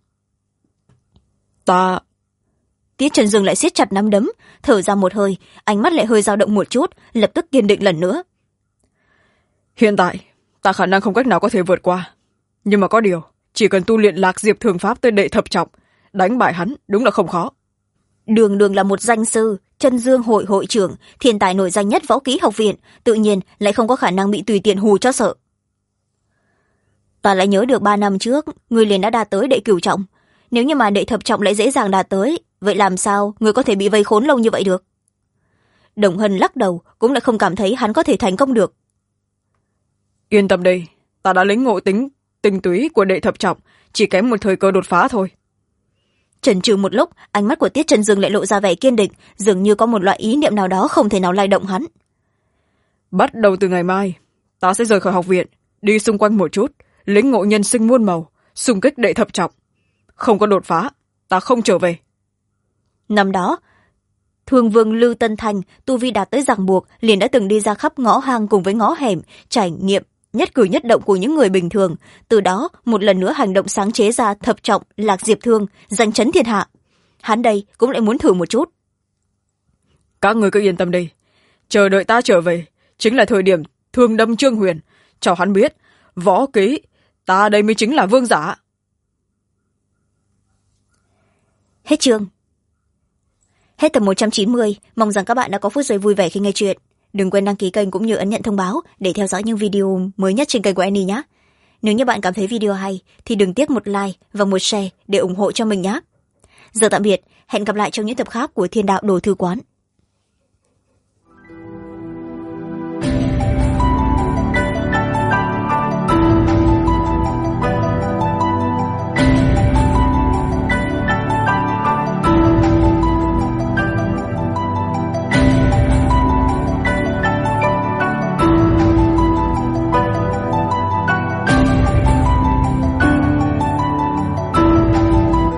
Tiết Trần Dương lại siết chặt nắm đấm, thở ra một hơi, ánh mắt lại hơi dao động một chút, lập tức kiên định lần nữa. Hiện tại ta khả năng không cách nào có thể vượt qua, nhưng mà có điều chỉ cần tu luyện Lạc Diệp thương pháp tới đệ thập trọng, đánh bại hắn đúng là không khó. Đường Đường là một danh sư, Chân Dương hội hội trưởng, thiên tài nổi danh nhất võ kỹ học viện, tự nhiên lại không có khả năng bị tùy tiện hù cho sợ. Ta lại nhớ được 3 năm trước người liền đã đạt tới đệ cửu trọng, nếu như mà đệ thập trọng lại dễ dàng đạt tới, vậy làm sao người có thể bị vây khốn lâu như vậy được? Đồng Hân lắc đầu, cũng lại không cảm thấy hắn có thể thành công được. Yên tâm đi, ta đã lĩnh ngộ tính tinh túy của đệ thập trọng, chỉ kém một thời cơ đột phá thôi. Chần chừ một lúc, ánh mắt của Tiết Trần Dương lại lộ ra vẻ kiên định, dường như có một loại ý niệm nào đó không thể nào lay động hắn. Bắt đầu từ ngày mai, ta sẽ rời khỏi học viện, đi xung quanh một chút, lĩnh ngộ nhân sinh muôn màu, xung kích đệ thập trọng. Không có đột phá, ta không trở về. Năm đó, Thương Vương Lưu Tân Thành tu vi đạt tới ràng buộc, liền đã từng đi ra khắp ngõ hang cùng với ngõ hẻm, trải nghiệm nhất cử nhất động của những người bình thường, từ đó một lần nữa hành động sáng chế ra thập trọng Lạc Diệp thương, danh chấn thiên hạ. Hắn đây cũng lại muốn thử một chút. Các người cứ yên tâm đi, chờ đợi ta trở về chính là thời điểm thương đâm Trương Huyền, cho hắn biết võ kỹ ta đây mới chính là vương giả. Hết chương. Hết tập 190, mong rằng các bạn đã có phút giây vui vẻ khi nghe chuyện. Đừng quên đăng ký kênh cũng như ấn nhận thông báo để theo dõi những video mới nhất trên kênh của Annie nhé. Nếu như bạn cảm thấy video hay thì đừng tiếc một like và một share để ủng hộ cho mình nhé. Giờ tạm biệt, hẹn gặp lại trong những tập khác của Thiên Đạo Đồ Thư Quán.